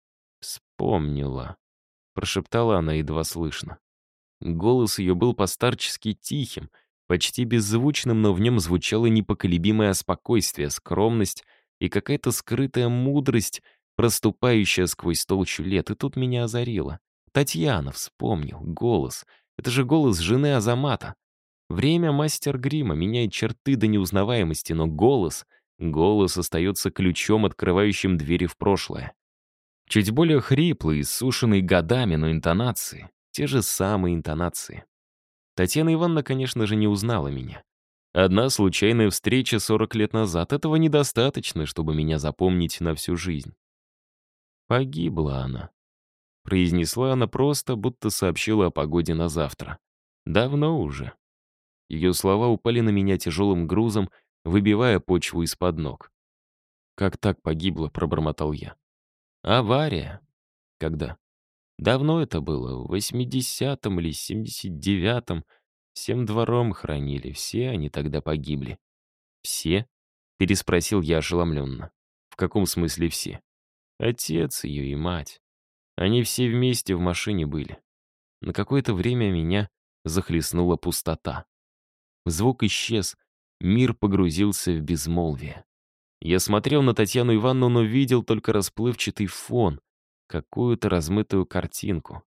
«Вспомнила», — прошептала она едва слышно. Голос ее был постарчески тихим, почти беззвучным, но в нем звучало непоколебимое спокойствие, скромность и какая-то скрытая мудрость, проступающая сквозь толщу лет. И тут меня озарило. Татьяна, вспомнил, голос. Это же голос жены Азамата. Время мастер грима меняет черты до неузнаваемости, но голос остается ключом, открывающим двери в прошлое. Чуть более хриплый, иссушенный годами, но интонации. Те же самые интонации. Татьяна Ивановна, конечно же, не узнала меня. Одна случайная встреча 40 лет назад — этого недостаточно, чтобы меня запомнить на всю жизнь. «Погибла она», — произнесла она просто, будто сообщила о погоде на завтра. «Давно уже». Ее слова упали на меня тяжелым грузом, выбивая почву из-под ног. «Как так погибла?» — пробормотал я. «Авария». «Когда?» «Давно это было, в 80-м или 79-м. Всем двором хранили, все они тогда погибли». «Все?» — переспросил я ошеломленно. «В каком смысле все?» «Отец ее и мать. Они все вместе в машине были». На какое-то время меня захлестнула пустота. Звук исчез, мир погрузился в безмолвие. Я смотрел на Татьяну Ивановну, но видел только расплывчатый фон, какую-то размытую картинку.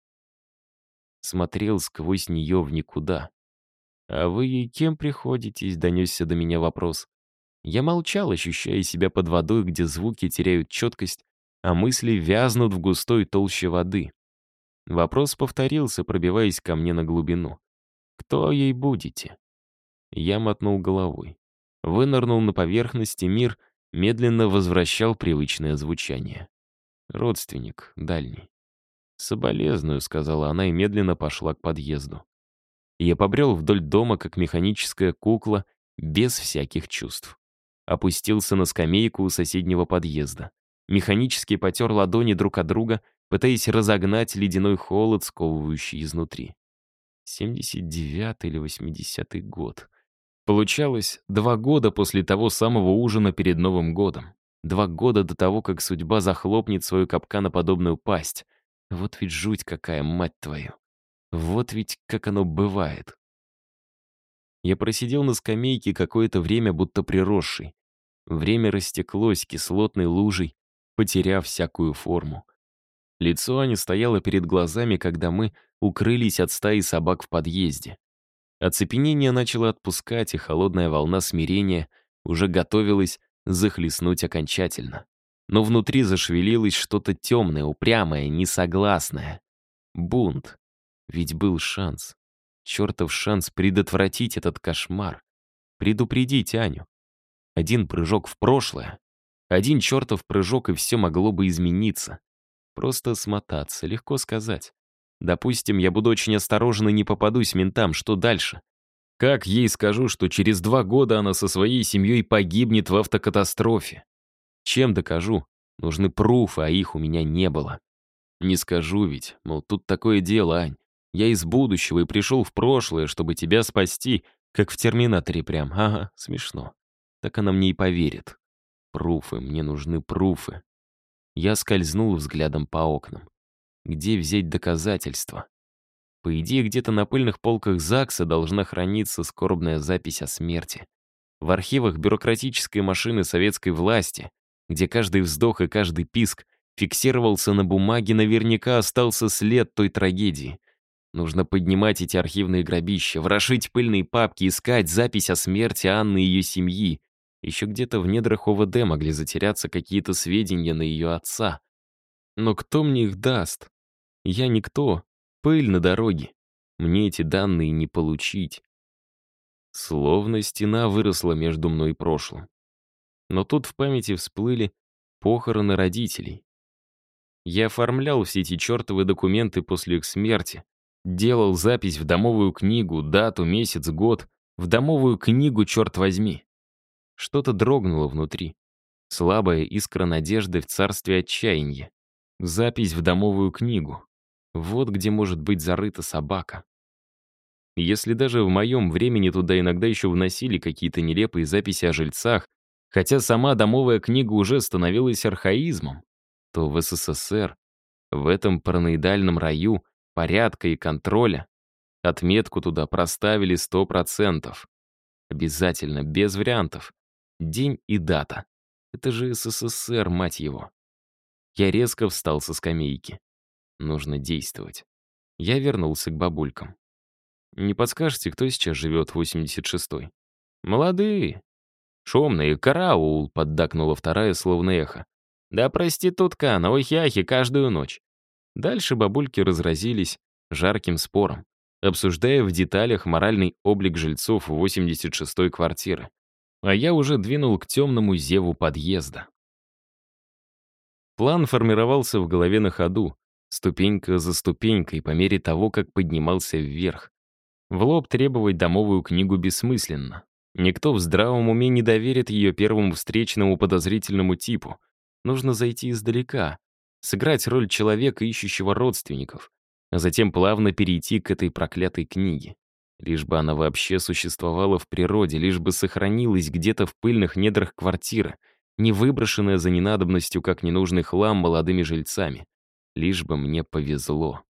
Смотрел сквозь нее в никуда. «А вы ей кем приходитесь?» — донесся до меня вопрос. Я молчал, ощущая себя под водой, где звуки теряют четкость, а мысли вязнут в густой толще воды. Вопрос повторился, пробиваясь ко мне на глубину. «Кто ей будете?» Я мотнул головой. Вынырнул на поверхность, и мир медленно возвращал привычное звучание. «Родственник, дальний». «Соболезную», — сказала она и медленно пошла к подъезду. Я побрел вдоль дома, как механическая кукла, без всяких чувств. Опустился на скамейку у соседнего подъезда. Механически потер ладони друг от друга, пытаясь разогнать ледяной холод, сковывающий изнутри. 79-й или 80-й год. Получалось, 2 года после того самого ужина перед Новым годом. 2 года до того, как судьба захлопнет свою капканоподобную пасть. Вот ведь жуть какая, мать твою. Вот ведь как оно бывает. Я просидел на скамейке какое-то время, будто приросший. Время растеклось кислотной лужей, потеряв всякую форму. Лицо Ани стояло перед глазами, когда мы укрылись от стаи собак в подъезде. Оцепенение начало отпускать, и холодная волна смирения уже готовилась захлестнуть окончательно. Но внутри зашевелилось что-то темное, упрямое, несогласное. Бунт. Ведь был шанс. Чертов шанс предотвратить этот кошмар. Предупредить Аню. Один прыжок в прошлое. Один чертов прыжок, и все могло бы измениться. Просто смотаться, легко сказать. Допустим, я буду очень осторожен и не попадусь ментам, что дальше? Как ей скажу, что через 2 года она со своей семьей погибнет в автокатастрофе? Чем докажу? Нужны пруфы, а их у меня не было. Не скажу ведь, мол, тут такое дело, Ань. Я из будущего и пришел в прошлое, чтобы тебя спасти, как в «Терминаторе» прям. Ага, смешно. Так она мне и поверит. Пруфы, мне нужны пруфы. Я скользнул взглядом по окнам. Где взять доказательства? По идее, где-то на пыльных полках ЗАГСа должна храниться скорбная запись о смерти. В архивах бюрократической машины советской власти, где каждый вздох и каждый писк фиксировался на бумаге, наверняка остался след той трагедии. Нужно поднимать эти архивные гробища, ворошить пыльные папки, искать запись о смерти Анны и ее семьи. Еще где-то в недрах ОВД могли затеряться какие-то сведения на ее отца. Но кто мне их даст? Я никто. Пыль на дороге. Мне эти данные не получить. Словно стена выросла между мной и прошлым. Но тут в памяти всплыли похороны родителей. Я оформлял все эти чертовы документы после их смерти, делал запись в домовую книгу, дату, месяц, год, в домовую книгу, черт возьми. Что-то дрогнуло внутри. Слабая искра надежды в царстве отчаяния. Запись в домовую книгу. Вот где может быть зарыта собака. Если даже в моем времени туда иногда еще вносили какие-то нелепые записи о жильцах, хотя сама домовая книга уже становилась архаизмом, то в СССР, в этом параноидальном раю порядка и контроля, отметку туда проставили 100%. Обязательно, без вариантов. День и дата. Это же СССР, мать его. Я резко встал со скамейки. Нужно действовать. Я вернулся к бабулькам. Не подскажете, кто сейчас живет в 86-й? Молодые. Шумные, караул, поддакнула вторая, словно эхо. Да проститутка, на охи-ахи каждую ночь. Дальше бабульки разразились жарким спором, обсуждая в деталях моральный облик жильцов 86-й квартиры. А я уже двинул к темному зеву подъезда. План формировался в голове на ходу, ступенька за ступенькой, по мере того, как поднимался вверх. В лоб требовать домовую книгу бессмысленно. Никто в здравом уме не доверит ее первому встречному подозрительному типу. Нужно зайти издалека, сыграть роль человека, ищущего родственников, а затем плавно перейти к этой проклятой книге. Лишь бы она вообще существовала в природе, лишь бы сохранилась где-то в пыльных недрах квартиры, не выброшенная за ненадобностью, как ненужный хлам, молодыми жильцами. Лишь бы мне повезло.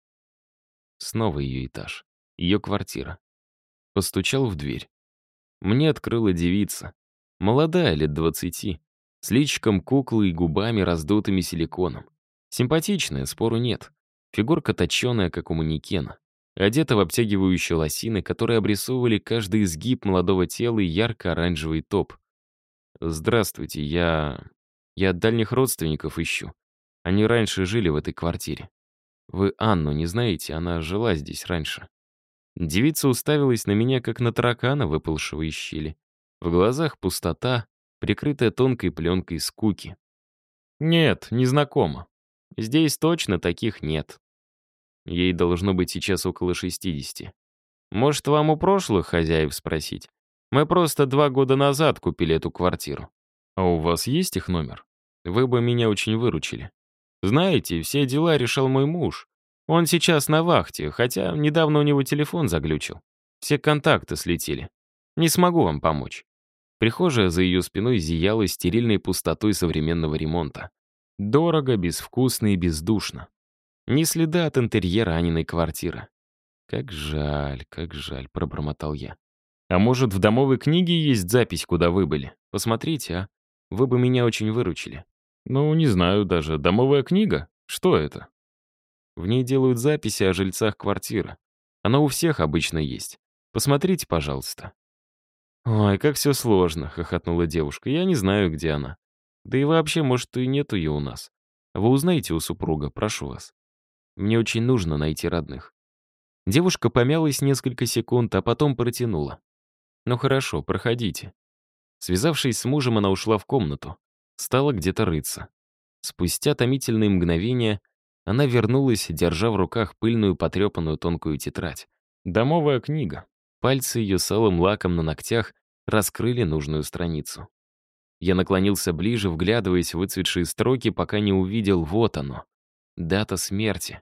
Снова ее этаж. Ее квартира. Постучал в дверь. Мне открыла девица. Молодая, лет 20. С личиком куклы и губами, раздутыми силиконом. Симпатичная, спору нет. Фигурка точеная, как у манекена. Одета в обтягивающие лосины, которые обрисовывали каждый изгиб молодого тела и ярко-оранжевый топ. «Здравствуйте, я от дальних родственников ищу. Они раньше жили в этой квартире. Вы Анну не знаете? Она жила здесь раньше». Девица уставилась на меня, как на таракана, выпалшего из щели. В глазах пустота, прикрытая тонкой пленкой скуки. «Нет, не знакомо. Здесь точно таких нет». Ей должно быть сейчас около 60. «Может, вам у прошлых хозяев спросить? Мы просто 2 года назад купили эту квартиру. А у вас есть их номер? Вы бы меня очень выручили. Знаете, все дела решал мой муж. Он сейчас на вахте, хотя недавно у него телефон заглючил. Все контакты слетели. Не смогу вам помочь». Прихожая за ее спиной зияла стерильной пустотой современного ремонта. Дорого, безвкусно и бездушно. Ни следа от интерьера Аниной квартиры. Как жаль, пробормотал я. «А может, в домовой книге есть запись, куда вы были? Посмотрите, а? Вы бы меня очень выручили». «Ну, не знаю даже. Домовая книга? Что это?» В ней делают записи о жильцах квартиры. Она у всех обычно есть. Посмотрите, пожалуйста». «Ой, как все сложно», — хохотнула девушка. «Я не знаю, где она. Да и вообще, может, и нету ее у нас. Вы узнаете у супруга, прошу вас. Мне очень нужно найти родных». Девушка помялась несколько секунд, а потом протянула. «Ну хорошо, проходите». Связавшись с мужем, она ушла в комнату. Стала где-то рыться. Спустя томительные мгновения она вернулась, держа в руках пыльную потрепанную тонкую тетрадь. Домовая книга. Пальцы ее с алым лаком на ногтях раскрыли нужную страницу. Я наклонился ближе, вглядываясь в выцветшие строки, пока не увидел, вот оно. Дата смерти.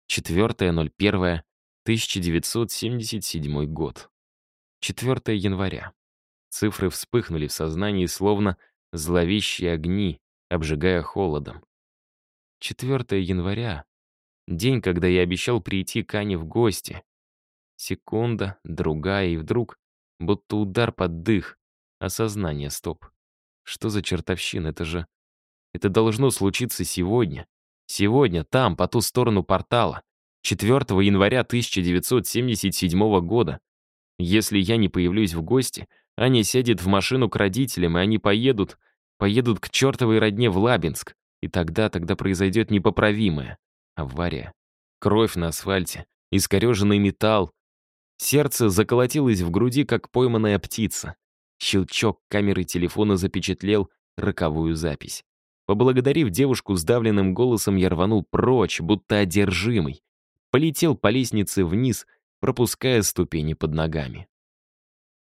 4.01.1977 год. 4 января. Цифры вспыхнули в сознании, словно зловещие огни, обжигая холодом. 4 января. День, когда я обещал прийти к Ане в гости. Секунда, другая, и вдруг, будто удар под дых, осознание, стоп. Что за чертовщина? Это должно случиться сегодня. Сегодня, там, по ту сторону портала. 4 января 1977 года. Если я не появлюсь в гости, Аня сядет в машину к родителям, и они поедут к чертовой родне в Лабинск. И тогда произойдет непоправимое. Авария. Кровь на асфальте, искореженный металл. Сердце заколотилось в груди, как пойманная птица. Щелчок камеры телефона запечатлел роковую запись. Поблагодарив девушку сдавленным голосом, я рванул прочь, будто одержимый. Полетел по лестнице вниз, пропуская ступени под ногами.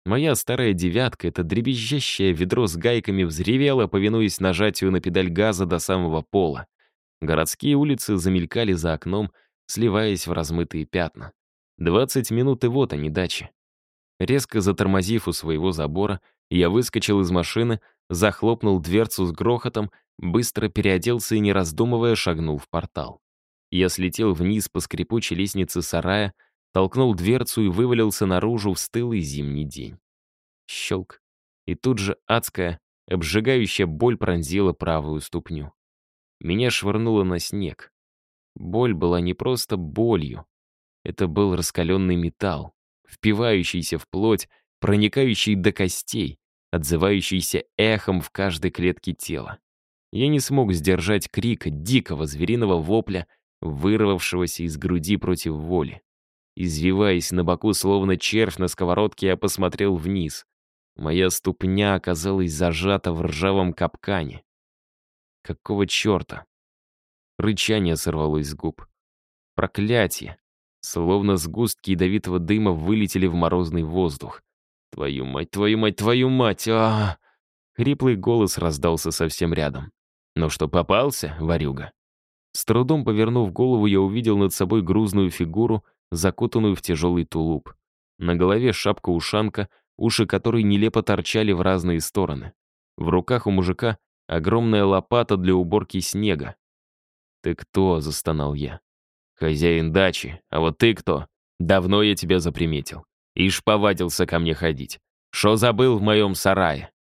Моя старая девятка, это дребезжащее ведро с гайками, взревело, повинуясь нажатию на педаль газа до самого пола. Городские улицы замелькали за окном, сливаясь в размытые пятна. 20 минут, и вот они, дачи. Резко затормозив у своего забора, я выскочил из машины, захлопнул дверцу с грохотом, быстро переоделся и, не раздумывая, шагнул в портал. Я слетел вниз по скрипучей лестнице сарая, толкнул дверцу и вывалился наружу в стылый зимний день. Щелк. И тут же адская, обжигающая боль пронзила правую ступню. Меня швырнуло на снег. Боль была не просто болью. Это был раскаленный металл, впивающийся в плоть, проникающий до костей, отзывающийся эхом в каждой клетке тела. Я не смог сдержать крика дикого звериного вопля, вырвавшегося из груди против воли. Извиваясь на боку, словно червь на сковородке, я посмотрел вниз. Моя ступня оказалась зажата в ржавом капкане. Какого черта? Рычание сорвалось с губ. Проклятие! Словно сгустки ядовитого дыма вылетели в морозный воздух. Твою мать, твою мать, твою мать! Хриплый голос раздался совсем рядом. «Ну что, попался, ворюга?» С трудом повернув голову, я увидел над собой грузную фигуру, закутанную в тяжелый тулуп. На голове шапка-ушанка, уши которой нелепо торчали в разные стороны. В руках у мужика огромная лопата для уборки снега. «Ты кто?» — застонал я. «Хозяин дачи. А вот ты кто? Давно я тебя заприметил. Ишь повадился ко мне ходить. Шо забыл в моем сарае?»